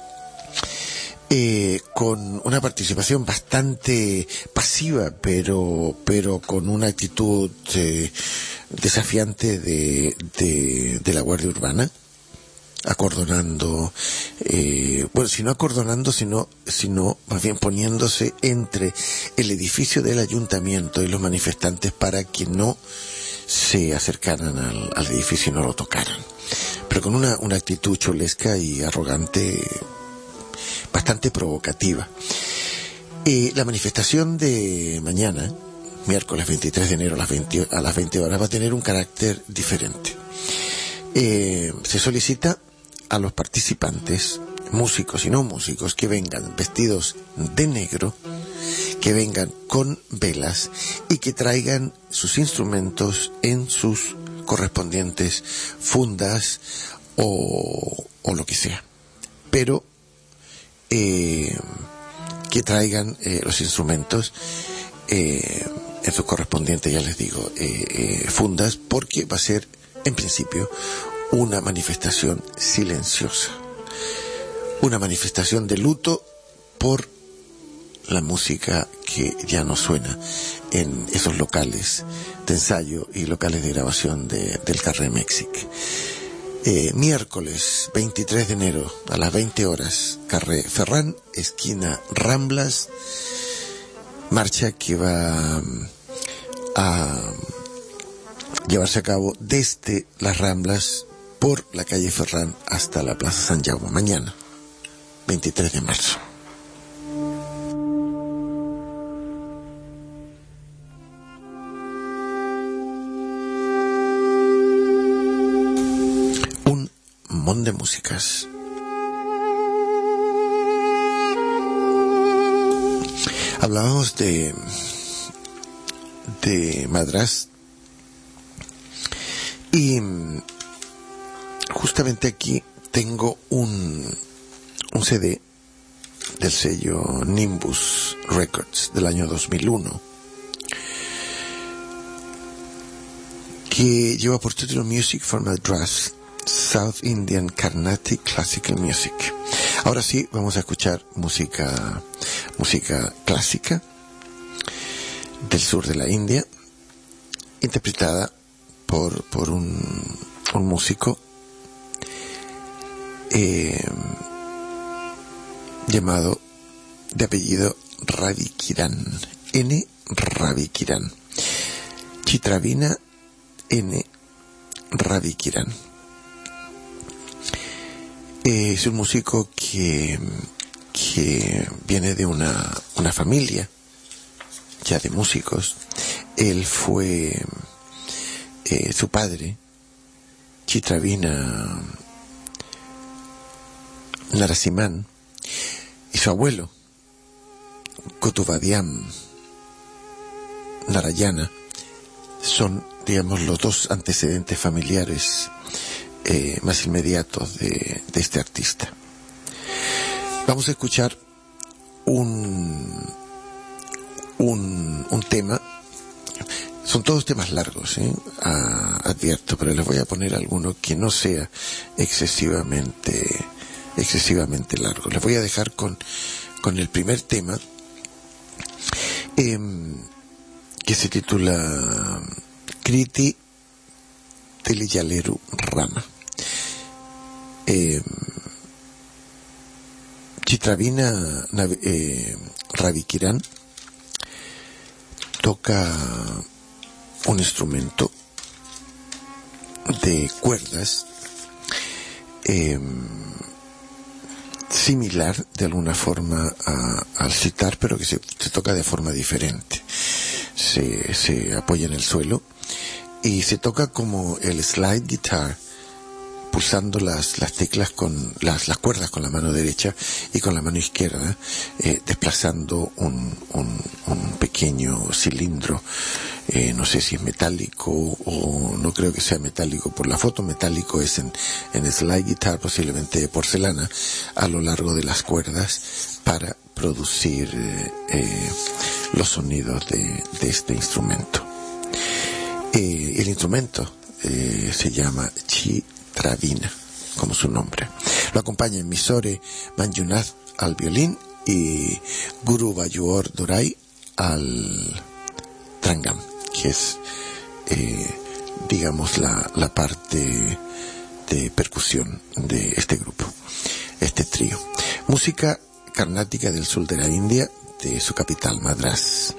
con una participación bastante pasiva, pero con una actitud desafiante de la Guardia Urbana, acordonando, si no acordonando, sino más bien poniéndose entre el edificio del ayuntamiento y los manifestantes para que no se acercaran al edificio y no lo tocaran, pero con una actitud chulesca y arrogante, bastante provocativa. La manifestación de mañana, miércoles 23 de enero a las 20 horas, va a tener un carácter diferente. Se solicita a los participantes, músicos y no músicos, que vengan vestidos de negro, que vengan con velas y que traigan sus instrumentos en sus correspondientes fundas o lo que sea, pero que traigan los instrumentos en sus correspondientes, ya les digo, fundas, porque va a ser en principio una manifestación silenciosa, una manifestación de luto por la música que ya no suena en esos locales de ensayo y locales de grabación del Carré Mèxic. Miércoles 23 de enero a las 20 horas, Carré Ferrán, esquina Ramblas, marcha que va a llevarse a cabo desde las Ramblas por la calle Ferrán hasta la Plaza San Jaume, mañana, 23 de marzo. Un montón de músicas. Hablábamos de Madrás, y justamente aquí tengo un CD del sello Nimbus Records del año 2001 que lleva por título Music for Madras, South Indian Carnatic Classical Music. Ahora sí, vamos a escuchar música clásica del sur de la India, interpretada por un músico llamado, de apellido Ravi Kiran, N. Ravi Kiran, Chitravina N. Ravi Kiran. Es un músico que viene de una familia ya de músicos. Él fue su padre, Chitravina Narasimhan, y su abuelo, Kotuvadiam Narayana, son, digamos, los dos antecedentes familiares más inmediatos de este artista. Vamos a escuchar un tema. Son todos temas largos, advierto, pero les voy a poner alguno que no sea excesivamente largo. Les voy a dejar con el primer tema, que se titula Kriti Teliyaleru Rama. Chitravina Ravikiran toca un instrumento de cuerdas similar de alguna forma al sitar, pero que se toca de forma diferente. Se apoya en el suelo y se toca como el slide guitar, pulsando las teclas con las cuerdas con la mano derecha y con la mano izquierda, desplazando un pequeño cilindro, no sé si es metálico o no creo que sea metálico por la foto. Metálico es en slide guitar, posiblemente de porcelana, a lo largo de las cuerdas para producir los sonidos de este instrumento. El instrumento se llama Chitravina, como su nombre. Lo acompaña Misore Manjunath al violín y Guru Vayuor Durai al trangam, que es, digamos, la parte de percusión de este grupo, este trío. Música carnática del sur de la India, de su capital, Madrás.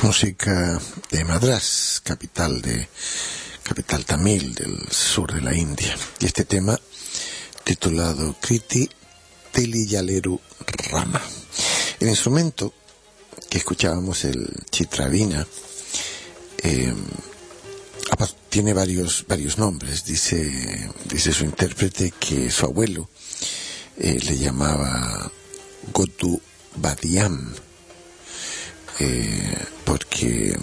Música de Madrás, capital tamil del sur de la India. Y este tema titulado Kriti Teliyaleru Rama. El instrumento que escuchábamos, el chitravina, tiene varios nombres. Dice su intérprete que su abuelo le llamaba Gotu Badiam, porque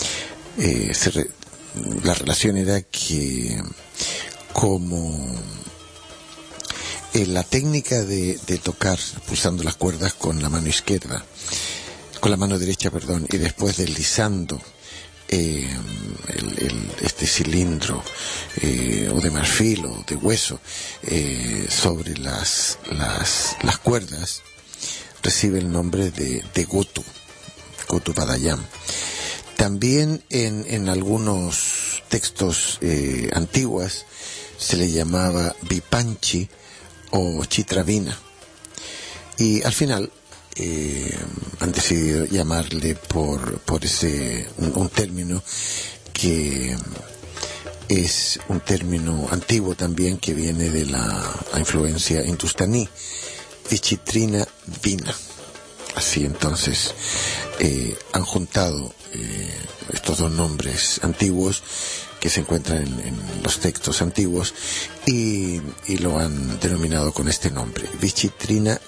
la relación era que como la técnica de tocar pulsando las cuerdas con la mano derecha, y después deslizando este cilindro o de marfil o de hueso sobre las cuerdas, recibe el nombre de Gotu Badayam. También en algunos textos antiguos se le llamaba Vipanchi o Chitravina, y al final han decidido llamarle por un término que es un término antiguo también, que viene de la influencia hindustaní, Vichitrina Vina. Así entonces han juntado estos dos nombres antiguos que se encuentran en los textos antiguos y lo han denominado con este nombre, Vichitravina.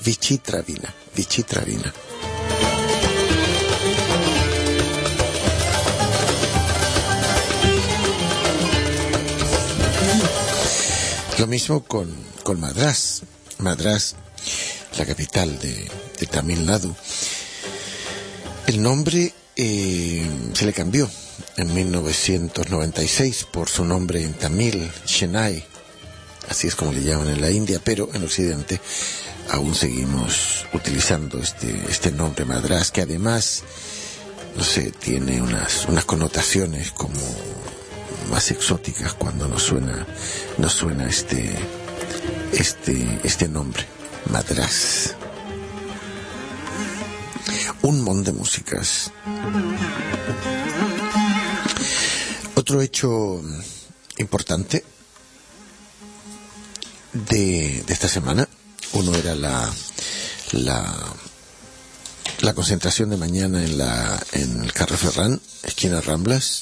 Lo mismo con Madrás, la capital de Tamil Nadu. El nombre se le cambió en 1996 por su nombre en tamil, Chennai, así es como le llaman en la India, pero en Occidente aún seguimos utilizando este nombre Madrás, que además, no sé, tiene unas connotaciones como más exóticas cuando nos suena este nombre, Madrás. Un montón de músicas. Otro hecho importante de esta semana, uno era la concentración de mañana en el Carrer Ferran, esquina Ramblas,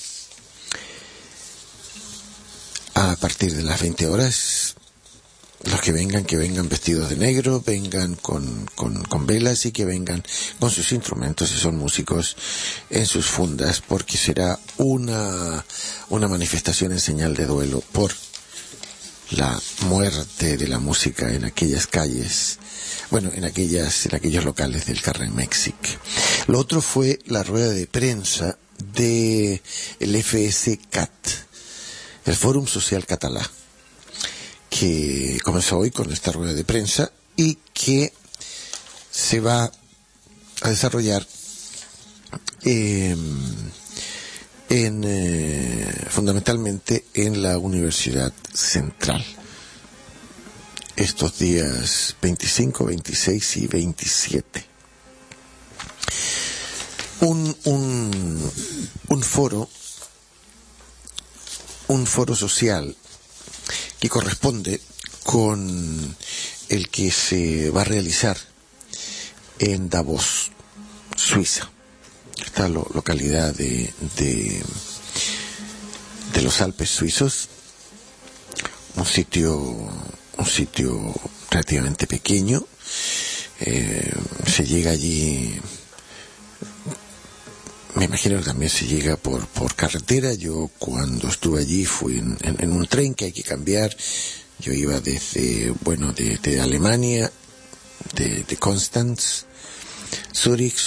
a partir de las 20 horas. Los que vengan vestidos de negro, vengan con velas, y que vengan con sus instrumentos, si son músicos, en sus fundas, porque será una manifestación en señal de duelo por la muerte de la música en aquellas calles, en aquellos locales del Carrer Mèxic. Lo otro fue la rueda de prensa de el FSCat, el Fòrum Social Català, que comenzó hoy con esta rueda de prensa y que se va a desarrollar fundamentalmente en la Universidad Central estos días 25, 26 y 27. Un foro social que corresponde con el que se va a realizar en Davos, Suiza, esta localidad de los Alpes suizos, un sitio relativamente pequeño. Se llega allí, me imagino que también se llega por carretera. Yo cuando estuve allí fui en un tren que hay que cambiar. Yo iba de Alemania, de Konstanz, Zurich,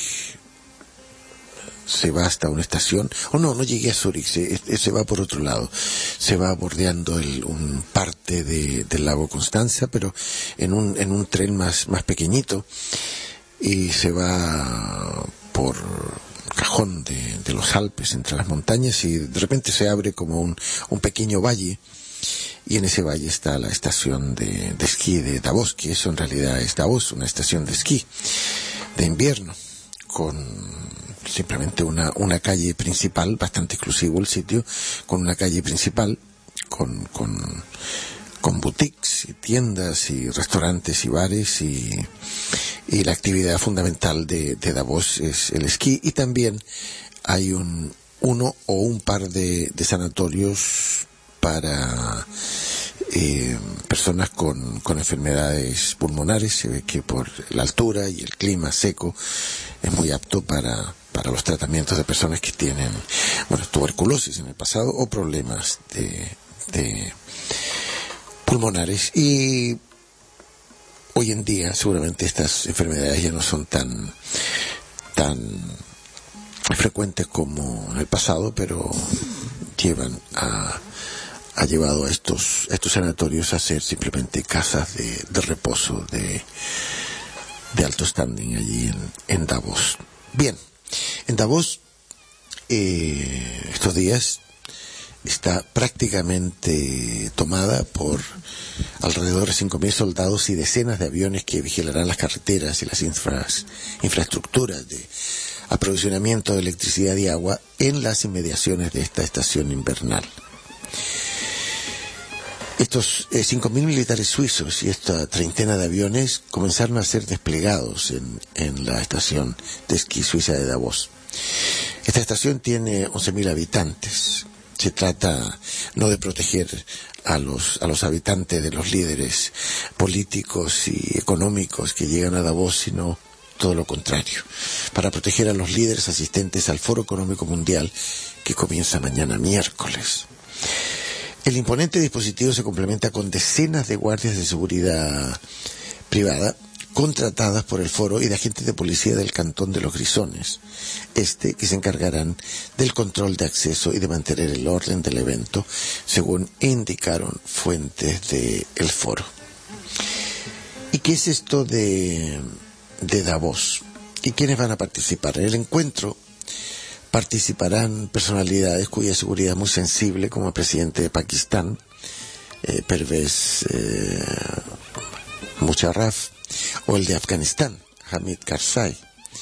se va hasta una estación. No llegué a Zurich, se va por otro lado. Se va bordeando un parte del lago Constanza, pero en un tren más pequeñito, y se va por cajón de los Alpes, entre las montañas, y de repente se abre como un pequeño valle, y en ese valle está la estación de esquí de Davos, que eso en realidad es Davos, una estación de esquí de invierno, con simplemente una calle principal, bastante exclusivo el sitio, con una calle principal, con boutiques y tiendas y restaurantes y bares, y la actividad fundamental de Davos es el esquí, y también hay uno o un par de sanatorios para personas con enfermedades pulmonares. Se ve que por la altura y el clima seco es muy apto para los tratamientos de personas que tienen, tuberculosis en el pasado o problemas de pulmonares. Y hoy en día seguramente estas enfermedades ya no son tan frecuentes como en el pasado, pero ha llevado a estos sanatorios a ser simplemente casas de reposo de alto standing allí en Davos. Bien, en Davos estos días está prácticamente tomada por alrededor de 5.000 soldados y decenas de aviones que vigilarán las carreteras y las infraestructuras de aprovisionamiento de electricidad y agua en las inmediaciones de esta estación invernal. Estos 5.000 militares suizos y esta treintena de aviones comenzaron a ser desplegados en la estación de esquí suiza de Davos. Esta estación tiene 11.000 habitantes. Se trata no de proteger a los habitantes de los líderes políticos y económicos que llegan a Davos, sino todo lo contrario, para proteger a los líderes asistentes al Foro Económico Mundial que comienza mañana miércoles. El imponente dispositivo se complementa con decenas de guardias de seguridad privada contratadas por el foro y de agentes de policía del cantón de los Grisones, que se encargarán del control de acceso y de mantener el orden del evento, según indicaron fuentes del foro. ¿Y qué es esto de Davos? ¿Y quiénes van a participar? En el encuentro participarán personalidades cuya seguridad es muy sensible, como el presidente de Pakistán, Pervez Musharraf, o el de Afganistán, Hamid Karzai.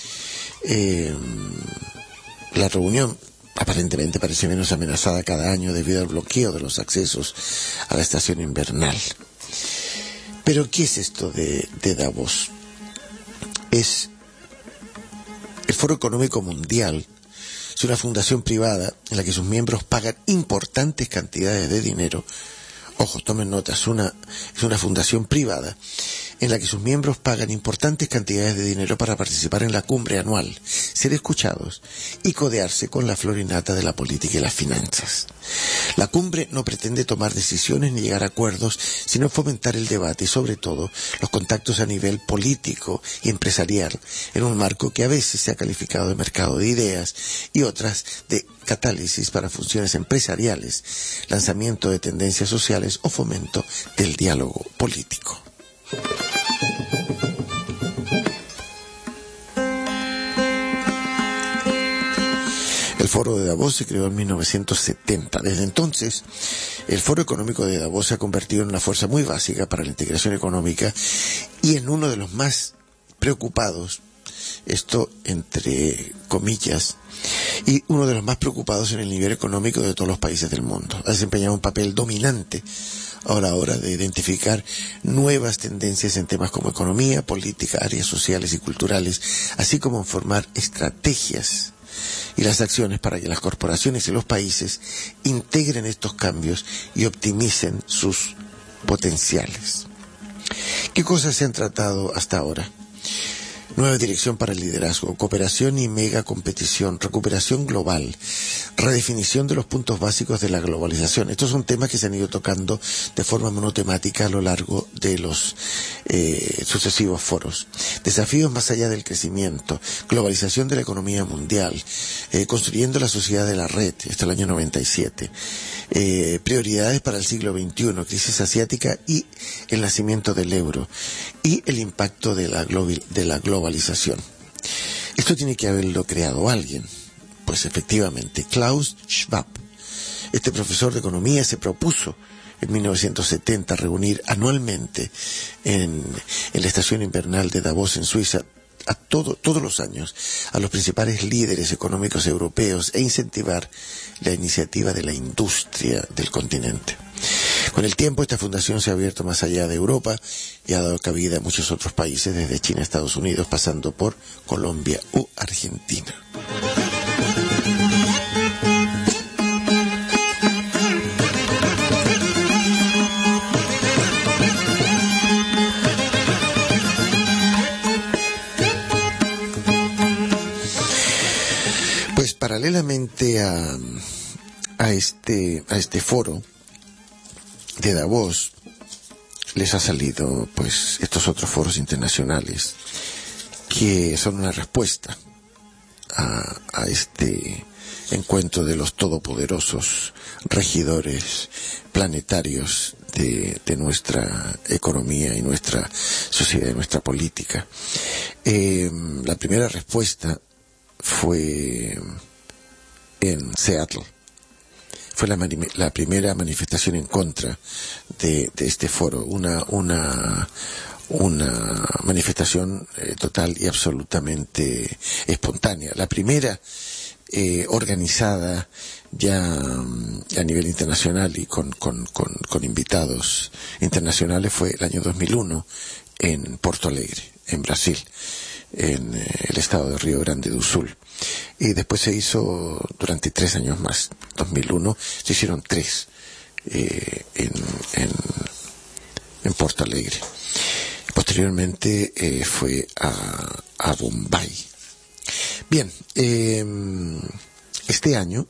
La reunión aparentemente parece menos amenazada cada año debido al bloqueo de los accesos a la estación invernal. Pero ¿qué es esto de Davos? Es el Foro Económico Mundial. Es una fundación privada en la que sus miembros pagan importantes cantidades de dinero. Ojo, tomen nota, es una fundación privada en la que sus miembros pagan importantes cantidades de dinero para participar en la cumbre anual, ser escuchados y codearse con la florinata de la política y las finanzas. La cumbre no pretende tomar decisiones ni llegar a acuerdos, sino fomentar el debate y, sobre todo, los contactos a nivel político y empresarial, en un marco que a veces se ha calificado de mercado de ideas y otras de catálisis para funciones empresariales, lanzamiento de tendencias sociales o fomento del diálogo político. El Foro de Davos se creó en 1970. Desde entonces, el Foro Económico de Davos se ha convertido en una fuerza muy básica para la integración económica y en uno de los más preocupados, esto entre comillas, y uno de los más preocupados en el nivel económico de todos los países del mundo. Ha desempeñado un papel dominante a la hora de identificar nuevas tendencias en temas como economía, política, áreas sociales y culturales, así como en formar estrategias y las acciones para que las corporaciones y los países integren estos cambios y optimicen sus potenciales. ¿Qué cosas se han tratado hasta ahora? Nueva dirección para el liderazgo, cooperación y mega competición, recuperación global, redefinición de los puntos básicos de la globalización. Estos son temas que se han ido tocando de forma monotemática a lo largo de los sucesivos foros. Desafíos más allá del crecimiento, globalización de la economía mundial, construyendo la sociedad de la red, hasta el año 97, prioridades para el siglo XXI, crisis asiática y el nacimiento del euro, y el impacto de la globalización. Esto tiene que haberlo creado alguien. Pues efectivamente, Klaus Schwab, este profesor de economía, se propuso en 1970 reunir anualmente en la estación invernal de Davos en Suiza todos los años a los principales líderes económicos europeos e incentivar la iniciativa de la industria del continente. Con el tiempo, esta fundación se ha abierto más allá de Europa y ha dado cabida a muchos otros países, desde China a Estados Unidos, pasando por Colombia u Argentina. Pues paralelamente a este foro de Davos, les ha salido pues estos otros foros internacionales que son una respuesta a este encuentro de los todopoderosos regidores planetarios de nuestra economía y nuestra sociedad y nuestra política. La primera respuesta fue en Seattle. Fue la primera manifestación en contra de este foro, una manifestación total y absolutamente espontánea. La primera organizada ya a nivel internacional y con invitados internacionales fue el año 2001 en Porto Alegre, en Brasil, en el estado de Río Grande do Sul. Y después se hizo durante 3 años más. 2001 se hicieron 3 en Porto Alegre. Posteriormente fue a Bombay. Bien, este año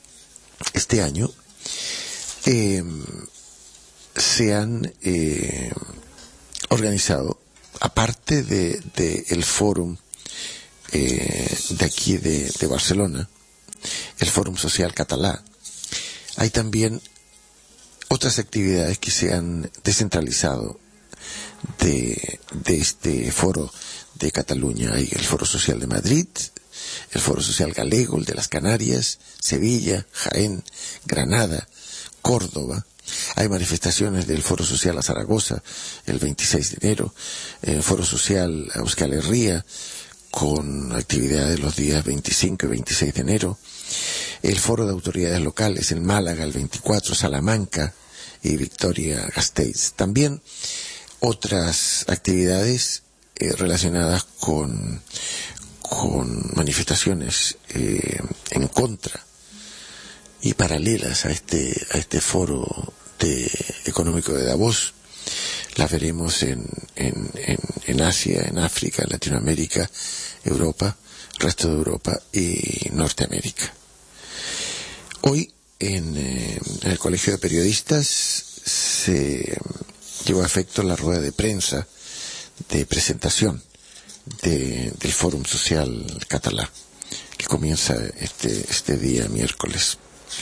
se han organizado, aparte de el fórum de aquí de Barcelona, el Fòrum Social Català, hay también otras actividades que se han descentralizado de este foro de Cataluña. Hay el Foro Social de Madrid, el Foro Social Galego, el de las Canarias, Sevilla, Jaén, Granada, Córdoba. Hay manifestaciones del Foro Social a Zaragoza el 26 de enero, el Foro Social a Euskal Herria, con actividades los días 25 y 26 de enero, el Foro de Autoridades Locales en Málaga el 24, Salamanca y Vitoria-Gasteiz. También otras actividades relacionadas con manifestaciones en contra y paralelas a este foro económico de Davos. Las veremos en Asia, en África, en Latinoamérica, Europa, resto de Europa y Norteamérica. Hoy en el Colegio de Periodistas se llevó a efecto la rueda de prensa de presentación del Fòrum Social Català, que comienza este día miércoles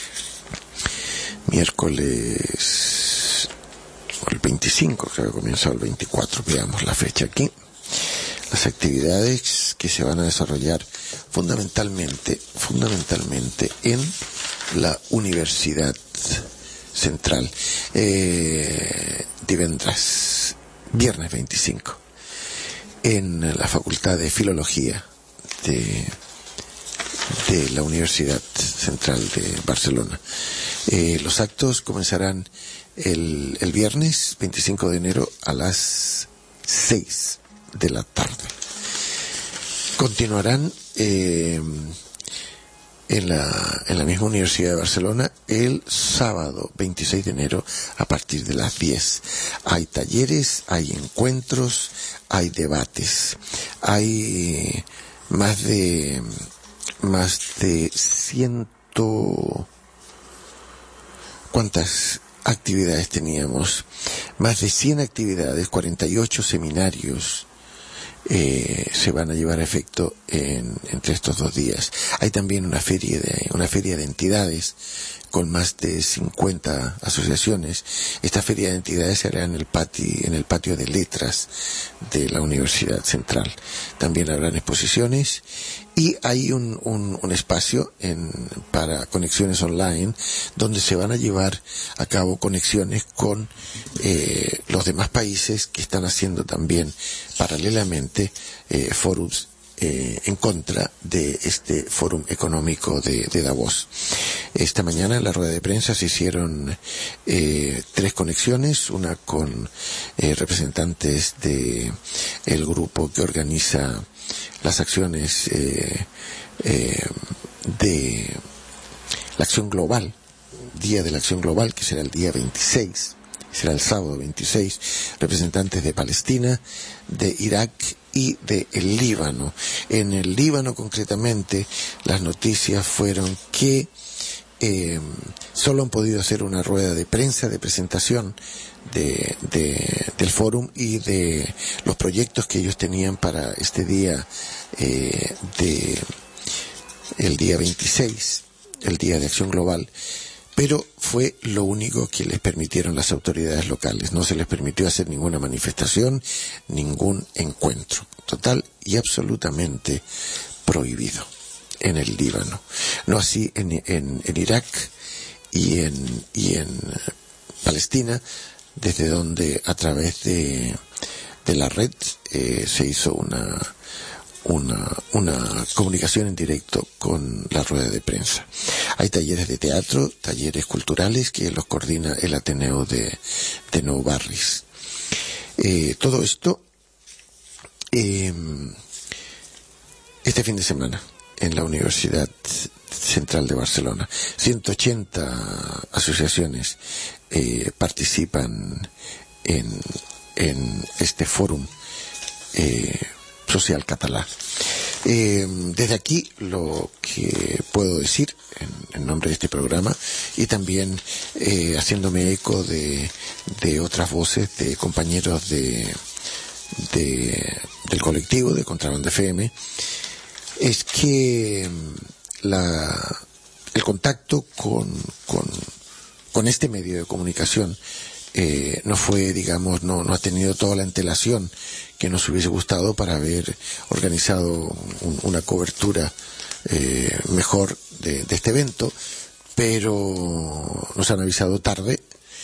el 25, creo que comienza el 24, veamos la fecha aquí. Las actividades que se van a desarrollar fundamentalmente en la Universidad Central, viernes 25, en la Facultad de Filología de la Universidad Central de Barcelona. Los actos comenzarán el viernes 25 de enero a las 6 de la tarde. Continuarán en la misma Universidad de Barcelona el sábado 26 de enero a partir de las 10. Hay talleres, hay encuentros, hay debates, hay más de 100... ¿Cuántas actividades teníamos? Más de 100 actividades, 48 seminarios se van a llevar a efecto entre estos 2 días. Hay también una feria de entidades con más de 50 asociaciones. Esta feria de entidades se hará en el patio de letras de la Universidad Central. También habrán exposiciones y hay un espacio para conexiones online donde se van a llevar a cabo conexiones con los demás países que están haciendo también paralelamente precisamente forums en contra de este Fórum Económico de Davos. Esta mañana en la rueda de prensa se hicieron 3 conexiones, una con representantes de el grupo que organiza las acciones de la Acción Global, Día de la Acción Global, que será el día 26, será el sábado 26, representantes de Palestina, de Irak y de el Líbano. En el Líbano concretamente las noticias fueron que solo han podido hacer una rueda de prensa de presentación del fórum y de los proyectos que ellos tenían para este día el día 26, el Día de Acción Global, pero fue lo único que les permitieron las autoridades locales. No se les permitió hacer ninguna manifestación, ningún encuentro. Total y absolutamente prohibido en el Líbano. No así en Irak y en Palestina, desde donde a través de la red se hizo una comunicación en directo con la rueda de prensa. Hay talleres de teatro, talleres culturales que los coordina el Ateneo de Nou Barris. Todo esto este fin de semana en la Universidad Central de Barcelona. 180 asociaciones participan en este fórum social catalá. Desde aquí lo que puedo decir en nombre de este programa y también haciéndome eco de otras voces de compañeros del colectivo de Contrabanda FM, es que el contacto con este medio de comunicación no fue, digamos, no ha tenido toda la antelación que nos hubiese gustado para haber organizado una cobertura mejor de este evento, pero nos han avisado tarde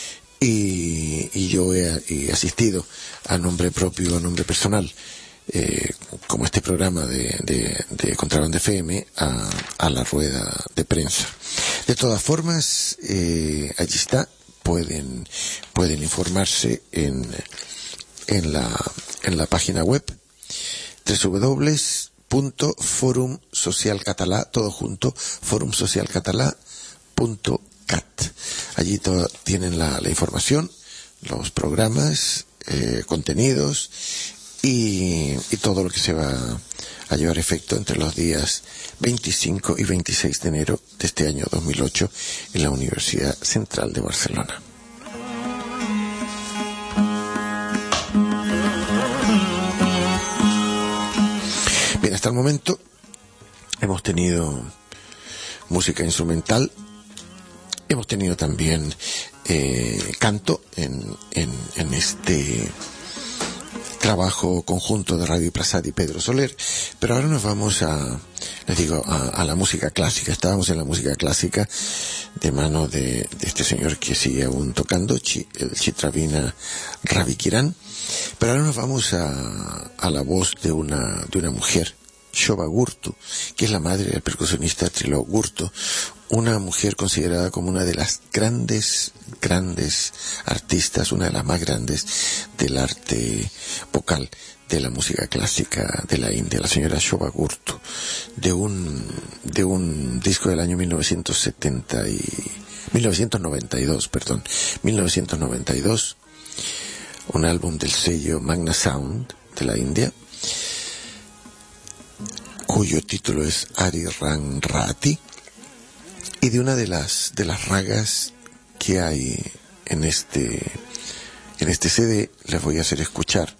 y yo he asistido a nombre propio, a nombre personal, como este programa de Contrabanda FM, a la rueda de prensa. De todas formas, allí está. Pueden informarse en la página web www.forumsocialcatalà, todo junto, forumsocialcatalà.cat. Allí tienen la información, los programas, contenidos y todo lo que se va a llevar efecto entre los días 25 y 26 de enero de este año 2008 en la Universidad Central de Barcelona. Bien, hasta el momento hemos tenido música instrumental, hemos tenido también canto en este trabajo conjunto de Radio Prasad y Pedro Soler, pero ahora nos vamos a la música clásica. Estábamos en la música clásica de mano de este señor que sigue aún tocando, el Chitravina Ravi Kiran, pero ahora nos vamos a la voz de una mujer, Shobha Gurtu, que es la madre del percusionista Trilok Gurtu, una mujer considerada como una de las grandes artistas, una de las más grandes del arte vocal de la música clásica de la India, la señora Shobha Gurtu, de un disco del año 1992, un álbum del sello Magna Sound de la India, cuyo título es Ari Rang Rati, y de una de las ragas que hay en este CD les voy a hacer escuchar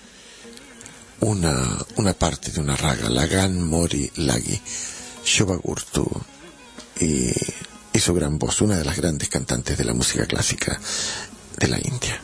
una parte de una raga, Lagan Mori Lagi, Shobha Gurtu y su gran voz, una de las grandes cantantes de la música clásica de la India.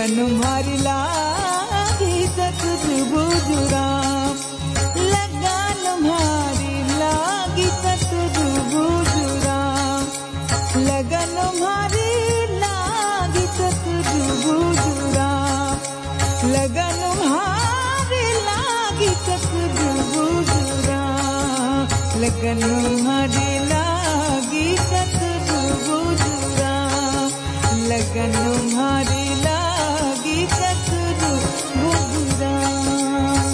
लगन मारी लागी सतगुरु बुजुराम लगन मारी लागी सतगुरु बुजुराम लगन मारी लागी सतगुरु बुजुराम लगन मारी लागी सतगुरु बुजुराम लगन मारी लागी सतगुरु बुजुराम लगन मारी लागी सतगुरु बुजुराम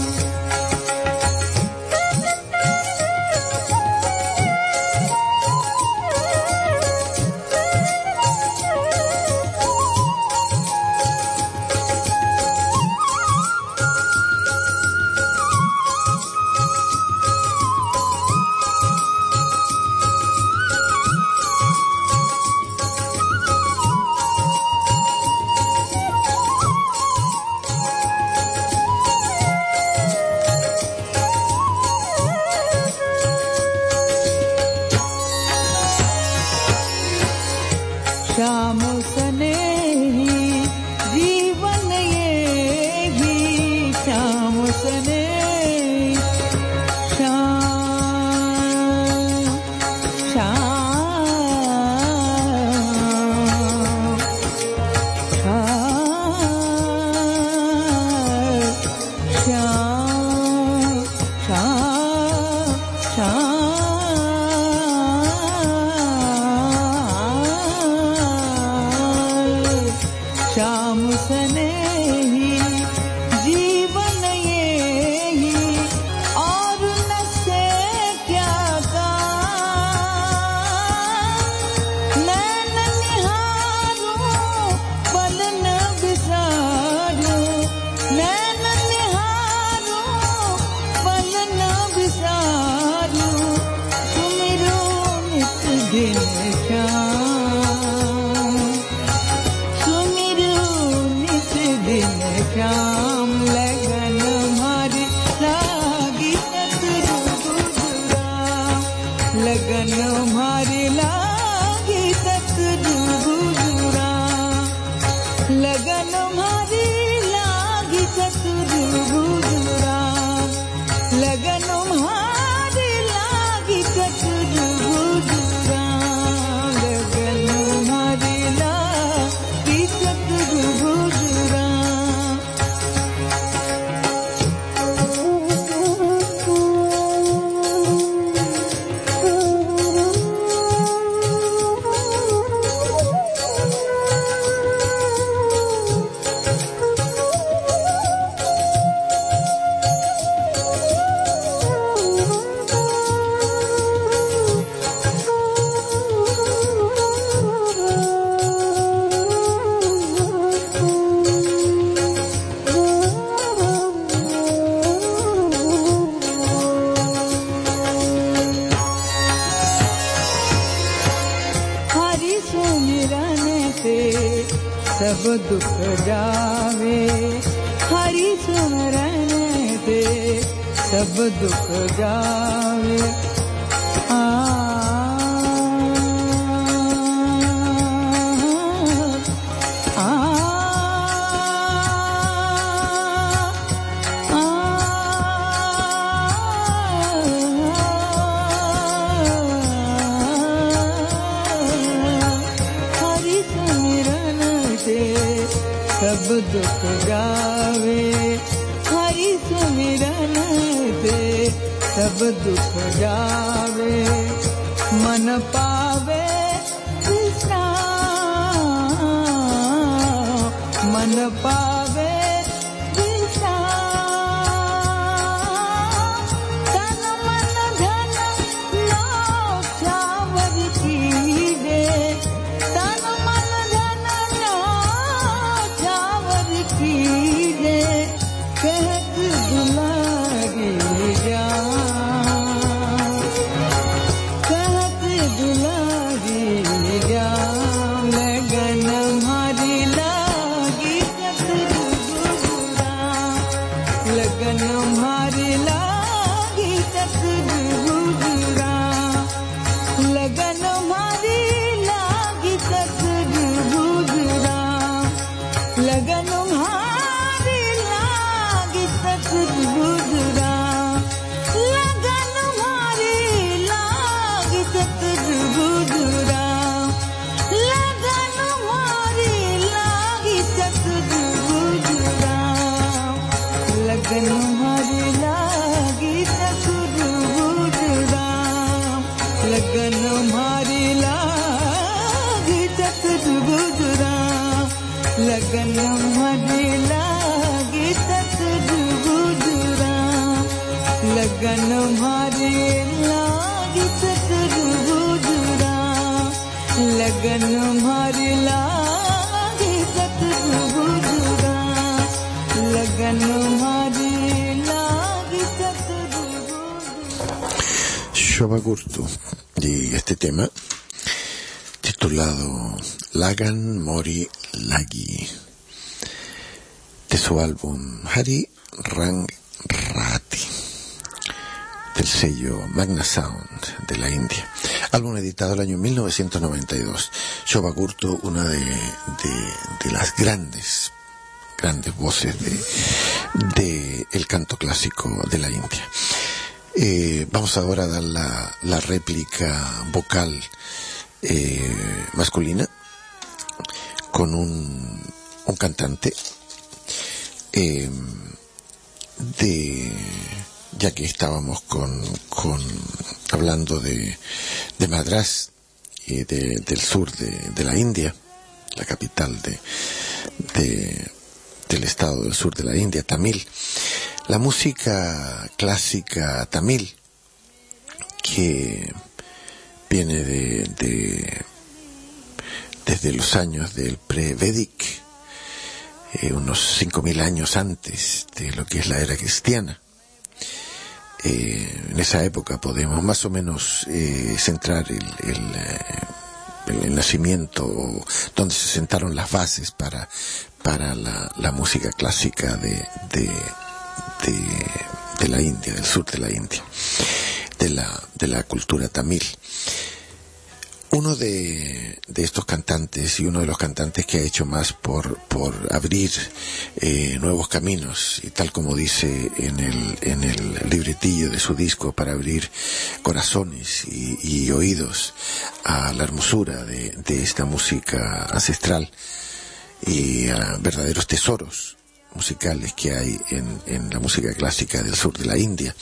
श्याम सनेही जीवन ये ही श्याम सनेही श्याम श्याम श्याम श्याम श्याम श्याम सनेही जीवन ये ही और न से क्या नैन निहारूं पल न बिसारूं नैन निहारूं पल न बिसारूं सुमिरूं नित दिन श्याम श्याम लगन मारी लागी सतगुरु बुजुराम लगन मारी लागी सतगुरु बुजुराम लगन मारी लागी सतगुरु बुजुराम लगन मारी लागी सतगुरु बुजुराम लगन मारी लागी सतगुरु बुजुराम सब दुख जावे हरि सुमरन से सब दुख जावे सब दुख जावे हरि सुमिरन से सब दुख जावे मन पावे विश्राम मन पावे विश्राम तन मन धन न्यौछावर कीजे तन मन धन न्यौछावर कीजे कहत दुलारी जान कहत दुलारी जान लगन मारी लागी सतगुरु लगन मारी लागी सतगुरु गुरुरा लगन मारी लागी सतगुरु Shoba Gurtu y este tema titulado Lagan Mori Lagi de su álbum Hari Rang Rati del sello Magna Sound de la India, álbum editado el año 1992. Shoba Gurtu, una de las grandes voces de el canto clásico de la India. Vamos ahora a dar la réplica vocal masculina con un cantante ya que estábamos hablando de Madrás y del sur de la India, la capital del estado del sur de la India, Tamil. La música clásica tamil, que viene desde los años del pre-Vedic, unos 5.000 años antes de lo que es la era cristiana. En esa época podemos más o menos centrar el nacimiento, donde se sentaron las bases para la música clásica de la India, del sur de la India, de la cultura tamil. Uno de estos cantantes, y uno de los cantantes que ha hecho más por abrir nuevos caminos, y tal como dice en el libretillo de su disco, para abrir corazones y oídos a la hermosura de esta música ancestral y a verdaderos tesoros musicales que hay en la música clásica del sur de la India,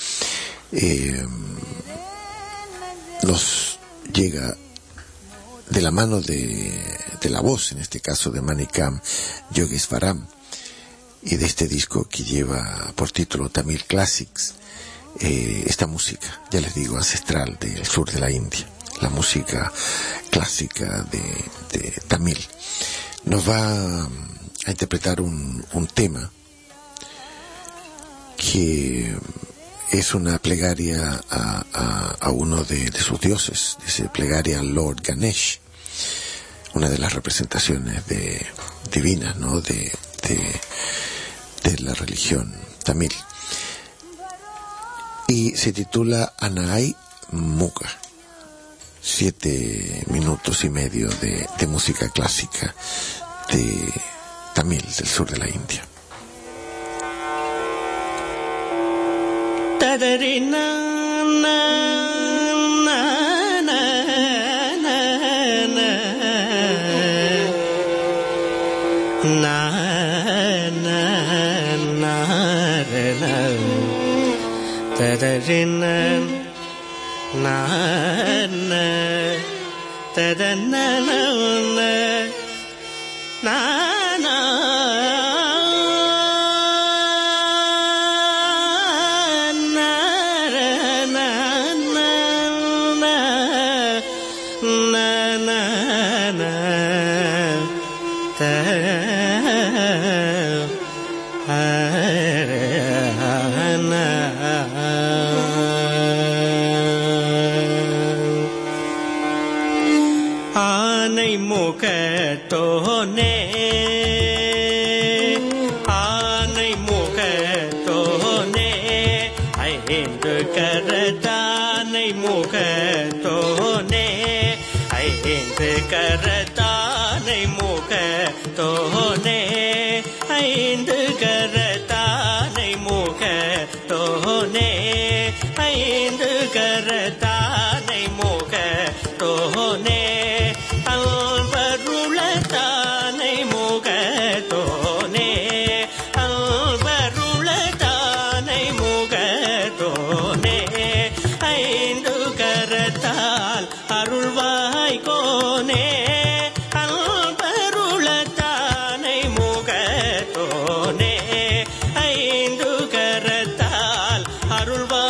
nos llega de la mano de la voz, en este caso de Manikam Yogeswaram, y de este disco que lleva por título Tamil Classics, esta música, ya les digo, ancestral del sur de la India, la música clásica de Tamil. Nos va a interpretar un tema que es una plegaria a uno de sus dioses, dice plegaria al Lord Ganesh, una de las representaciones divinas, ¿no?, de la religión tamil, y se titula Anai Muga. 7 minutos y medio de música clásica de Tamil, del sur de la India.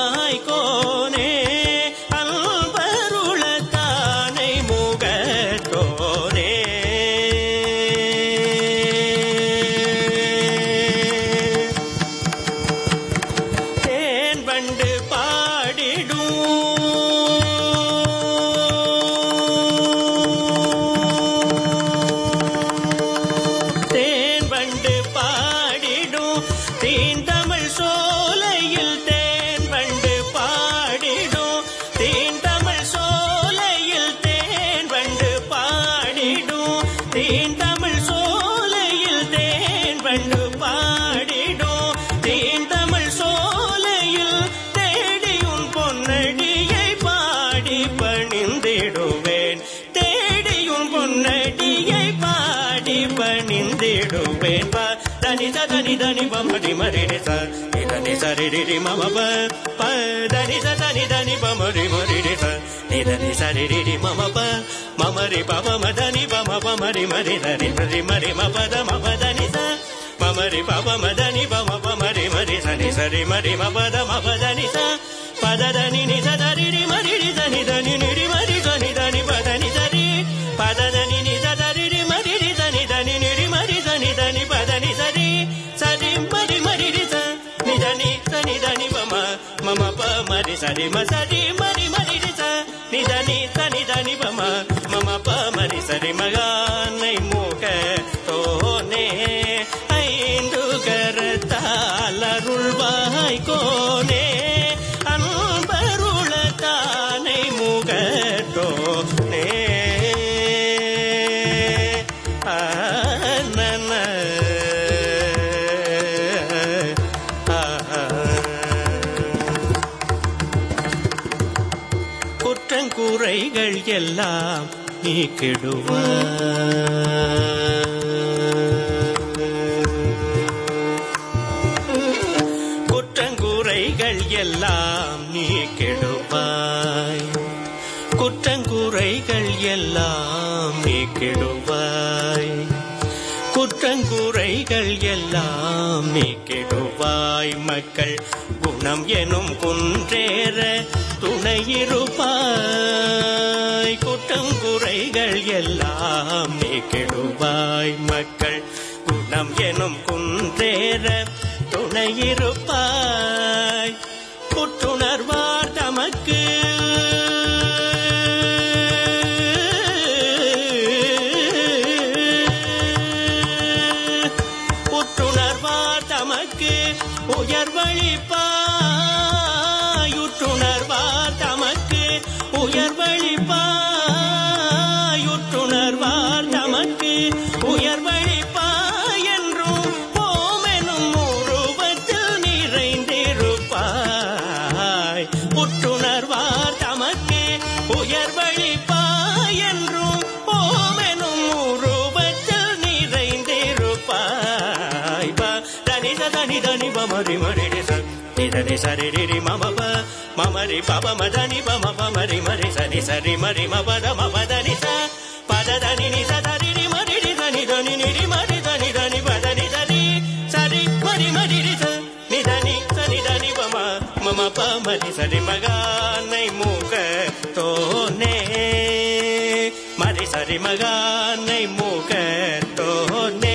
Alvarulataனை muகத்தோ தீன் தமிழ் சோலையில் தேன் வண்டு பாடிடும் தீன் தமிழ் சோலையில் தேடி உன் பொன்னடியை பாடி பணிந்திடுவேன் தேடி உன் பொன்னடியை பாடி பணிந்திடுவேன் தனி தனி தனி பமடி மரி ச நிதனி சரி ரி மம ப தனி தனி தனி பமரி மரி ச நிதனி சரி ரி மம ப மமரி ப மதனி பம பமரி மரி தனி மரி மரி மபத மபதனி ச மமரி ப மதனி பம பமரி மரி சனி சரி மரி மபத மபதனி ச பததனி நி சதரி ரி மரி ரி சனி தனி நிரி மரி சனி தனி பதனி சரி பததனி நி சதரி ரி மரி ரி சனி தனி நிரி மரி சனி தனி பதனி சரி சரி மரி மரி ரி ச நிதனி சனி தனி பம மம ப மரி சரி ம சரி மரி மரி ரி ச நிதனி சனி தனி பம மம ப மரி சரி மகானை மூக தோனே ஐந்து கரத்தால் அருள்வாய் கோனே அன்பருள தானை முகத்தோனே குற்றங்குறைகள் எல்லாம் நீக்கிடுவாய் குற்றங்குறைகள் எல்லாம் நீக்கிடுவாய் குற்றங்குறைகள் எல்லாம் நீக்கிடுவாய் குற்றங்குறைகள் எல்லாம் நீக்கிடுவாய் மக்கள் குணம் எனும் குன்றேற துணையிருப்பாய் குற்றங்குறைகள் எல்லாம் நீக்கிடுவாய் மக்கள் குணம் எனும் குன்றேற துணையிருப்பாய் புற்றுணர்வார் தமக்கு புற்றுணர்வார் தமக்கு உயர்வழிப்பாய் உற்றுணர்வார் தமக்கு உயர்வழிப்பாய் உற்றுணர்வார் தமக்கு உயர்வழிப்பாய் என்றும் ஓமெனும் உருவத்தில் நிறைந்திருப்பாய் புற்றுணர்வார் தமக்கு உயர்வழிப்பாய் என்றும் ஓமெனும் உருவத்தில் நிறைந்திருப்பாய் தனி தனி தனி பமரி மரி நிதனி சரி ரி மம ப மமரி பப மதனி பம பமரி மரி சனி சரி மரி மபத மபதனி ச பததனி நி சதரி ரி மரி ரி தனி தனி நிரி மரி தனி தனி பதனி சரி சரி மரி மரி ரி ச நிதனி சனி தனி பம மம ப மரி சரி மகானை மூக தோனே மரி சரி மகானை மூக தோனே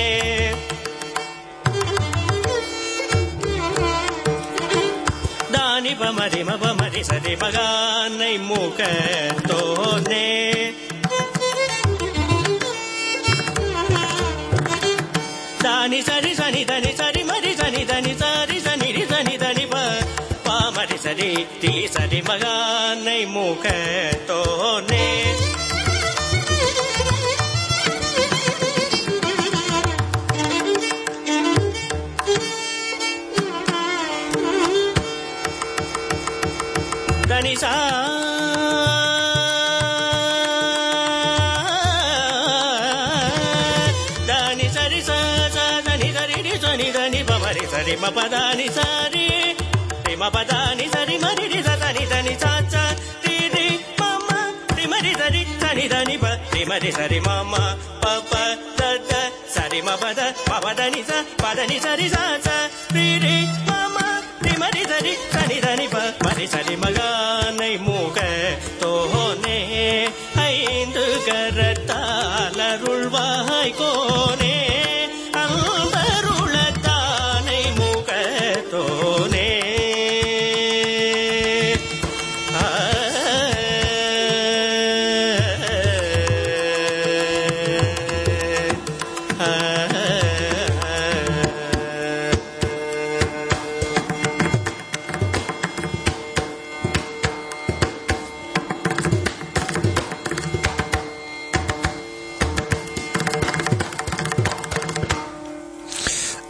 தானி பமரி மபமரி சரி மகானை மூக தோனே தானி சரி சனி தனி சரி மரி சனி தனி சரி சனி ரி சனி தனி பாமரி சரி தி சரி மகானை மூக தோனே தனி சா தனி சரி ச தனி சரி ரி சனி தனி பமரி சரி மபதானி சரி ரி மபதானி சரி மரி ரி சனி தனி சா ச ரி ரி மம ரி மரி சரி சனி தனி ப ரி மரி சரி மம ப ப த த சரி மபத மபதனி ச பதனி சரி சா ச ரி ரி மம ரி மரி சரி சனி தனி ப மரி சரி மகானை மூக தோனே ஐந்து கரத்தால் அருள்வாய் கோனே அன்பருள தானை மூக தோனே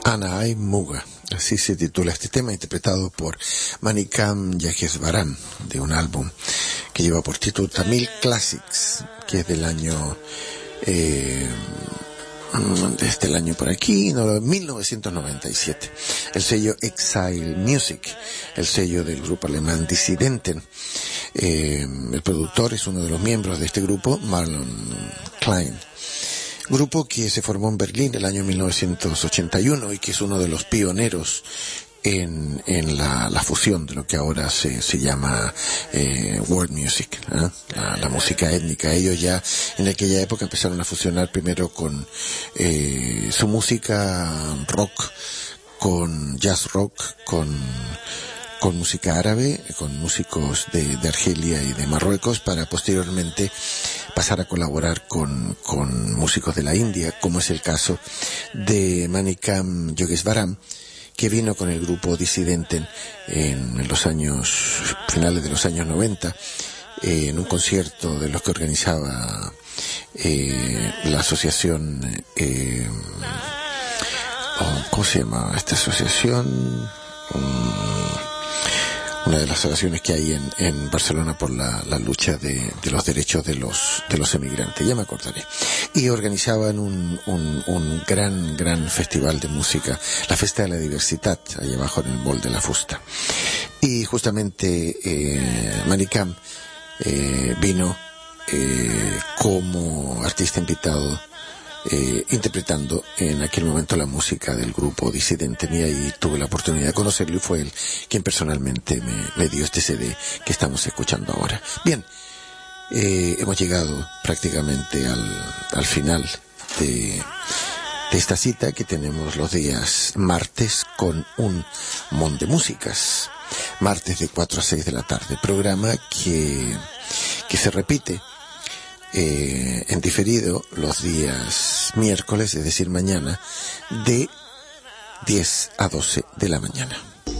Anai Muga, así se titula este tema, interpretado por Manikam Yagesvaram, de un álbum que lleva por título Tamil Classics, que es del año desde el año por aquí, 1997. El sello Exile Music, el sello del grupo alemán Dissidenten. El productor es uno de los miembros de este grupo, Marlon Klein. Grupo que se formó en Berlín el año 1981 y que es uno de los pioneros en la fusión de lo que ahora se llama world music, la música étnica. Ellos ya en aquella época empezaron a fusionar primero con su música rock, con jazz rock, con música árabe, con músicos de Argelia y de Marruecos, para posteriormente pasar a colaborar con músicos de la India, como es el caso de Manikam Yagesvaram, que vino con el grupo Dissidenten en los finales de los años 90, en un concierto de los que organizaba la asociación, ¿cómo se llama esta asociación? Una de las asociaciones que hay en Barcelona por la lucha de los derechos de los emigrantes, ya me acordaré. Y organizaban un gran festival de música, la Festa de la Diversidad, ahí abajo en el Mall de la Fusta. Y justamente Manikam vino como artista invitado, interpretando en aquel momento la música del grupo Dissidenten, y ahí tuve la oportunidad de conocerlo, y fue él quien personalmente me dio este CD que estamos escuchando ahora. Bien, hemos llegado prácticamente al final de esta cita que tenemos los días martes con un mon de músicas, martes de 4 a 6 de la tarde, programa que se repite en diferido los días miércoles, es decir, mañana, de 10 a 12 de la mañana.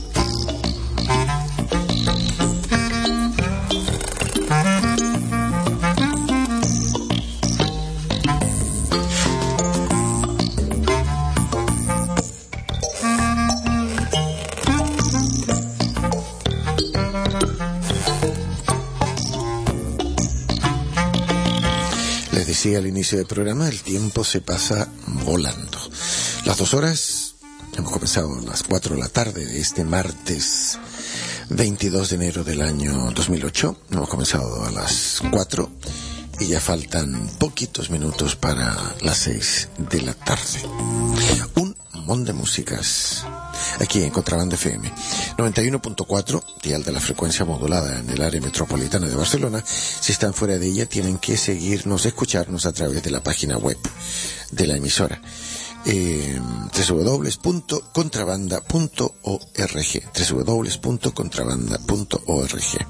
Decía al inicio del programa, el tiempo se pasa volando. Las 2 horas, hemos comenzado a las 4 de la tarde de este martes 22 de enero del año 2008. Hemos comenzado a las 4 y ya faltan poquitos minutos para las 6 de la tarde. Un mon de músicas aquí en Contrabanda FM 91.4, dial de la frecuencia modulada en el área metropolitana de Barcelona. Si están fuera de ella, tienen que seguirnos, escucharnos a través de la página web de la emisora, www.contrabanda.org, www.contrabanda.org.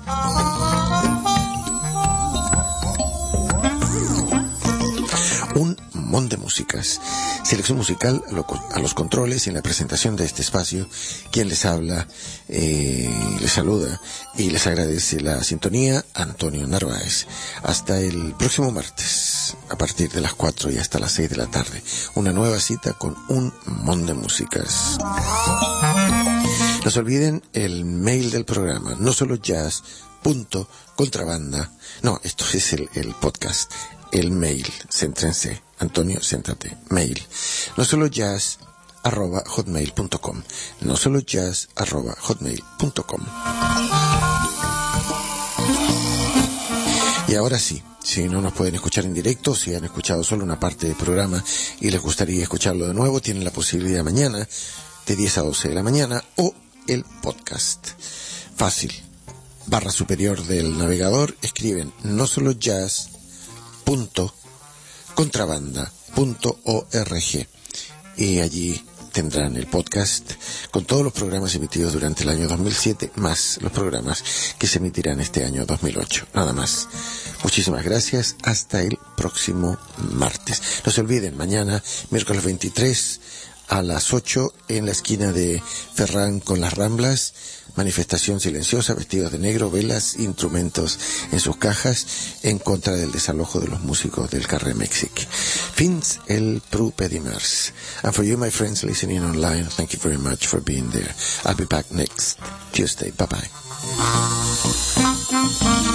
Un mon de músicas. Selección musical a los controles y en la presentación de este espacio. Quien les habla, les saluda y les agradece la sintonía, Antonio Narváez. Hasta el próximo martes, a partir de las 4 y hasta las 6 de la tarde. Una nueva cita con un mon de músicas. No se olviden el mail del programa, no solo jazz.contrabanda. No, esto es el podcast. El mail, céntrense, Antonio, céntrate, mail, no solo jazz@hotmail.com, no solo jazz@hotmail.com. Y ahora sí, si no nos pueden escuchar en directo, si han escuchado solo una parte del programa y les gustaría escucharlo de nuevo, tienen la posibilidad mañana de 10 a 12 de la mañana, o el podcast. Fácil, barra superior del navegador, escriben no solo jazz.contrabanda.org y allí tendrán el podcast con todos los programas emitidos durante el año 2007, más los programas que se emitirán este año 2008. Nada más. Muchísimas gracias. Hasta el próximo martes. No se olviden, mañana, miércoles 23, a las 8 en la esquina de Ferrán con las Ramblas. Manifestación silenciosa, vestidos de negro, velas, instrumentos en sus cajas, en contra del desalojo de los músicos del Carrer Mèxic. Fins el proper dimarts. And for you, my friends listening online, thank you very much for being there. I'll be back next Tuesday. Bye-bye.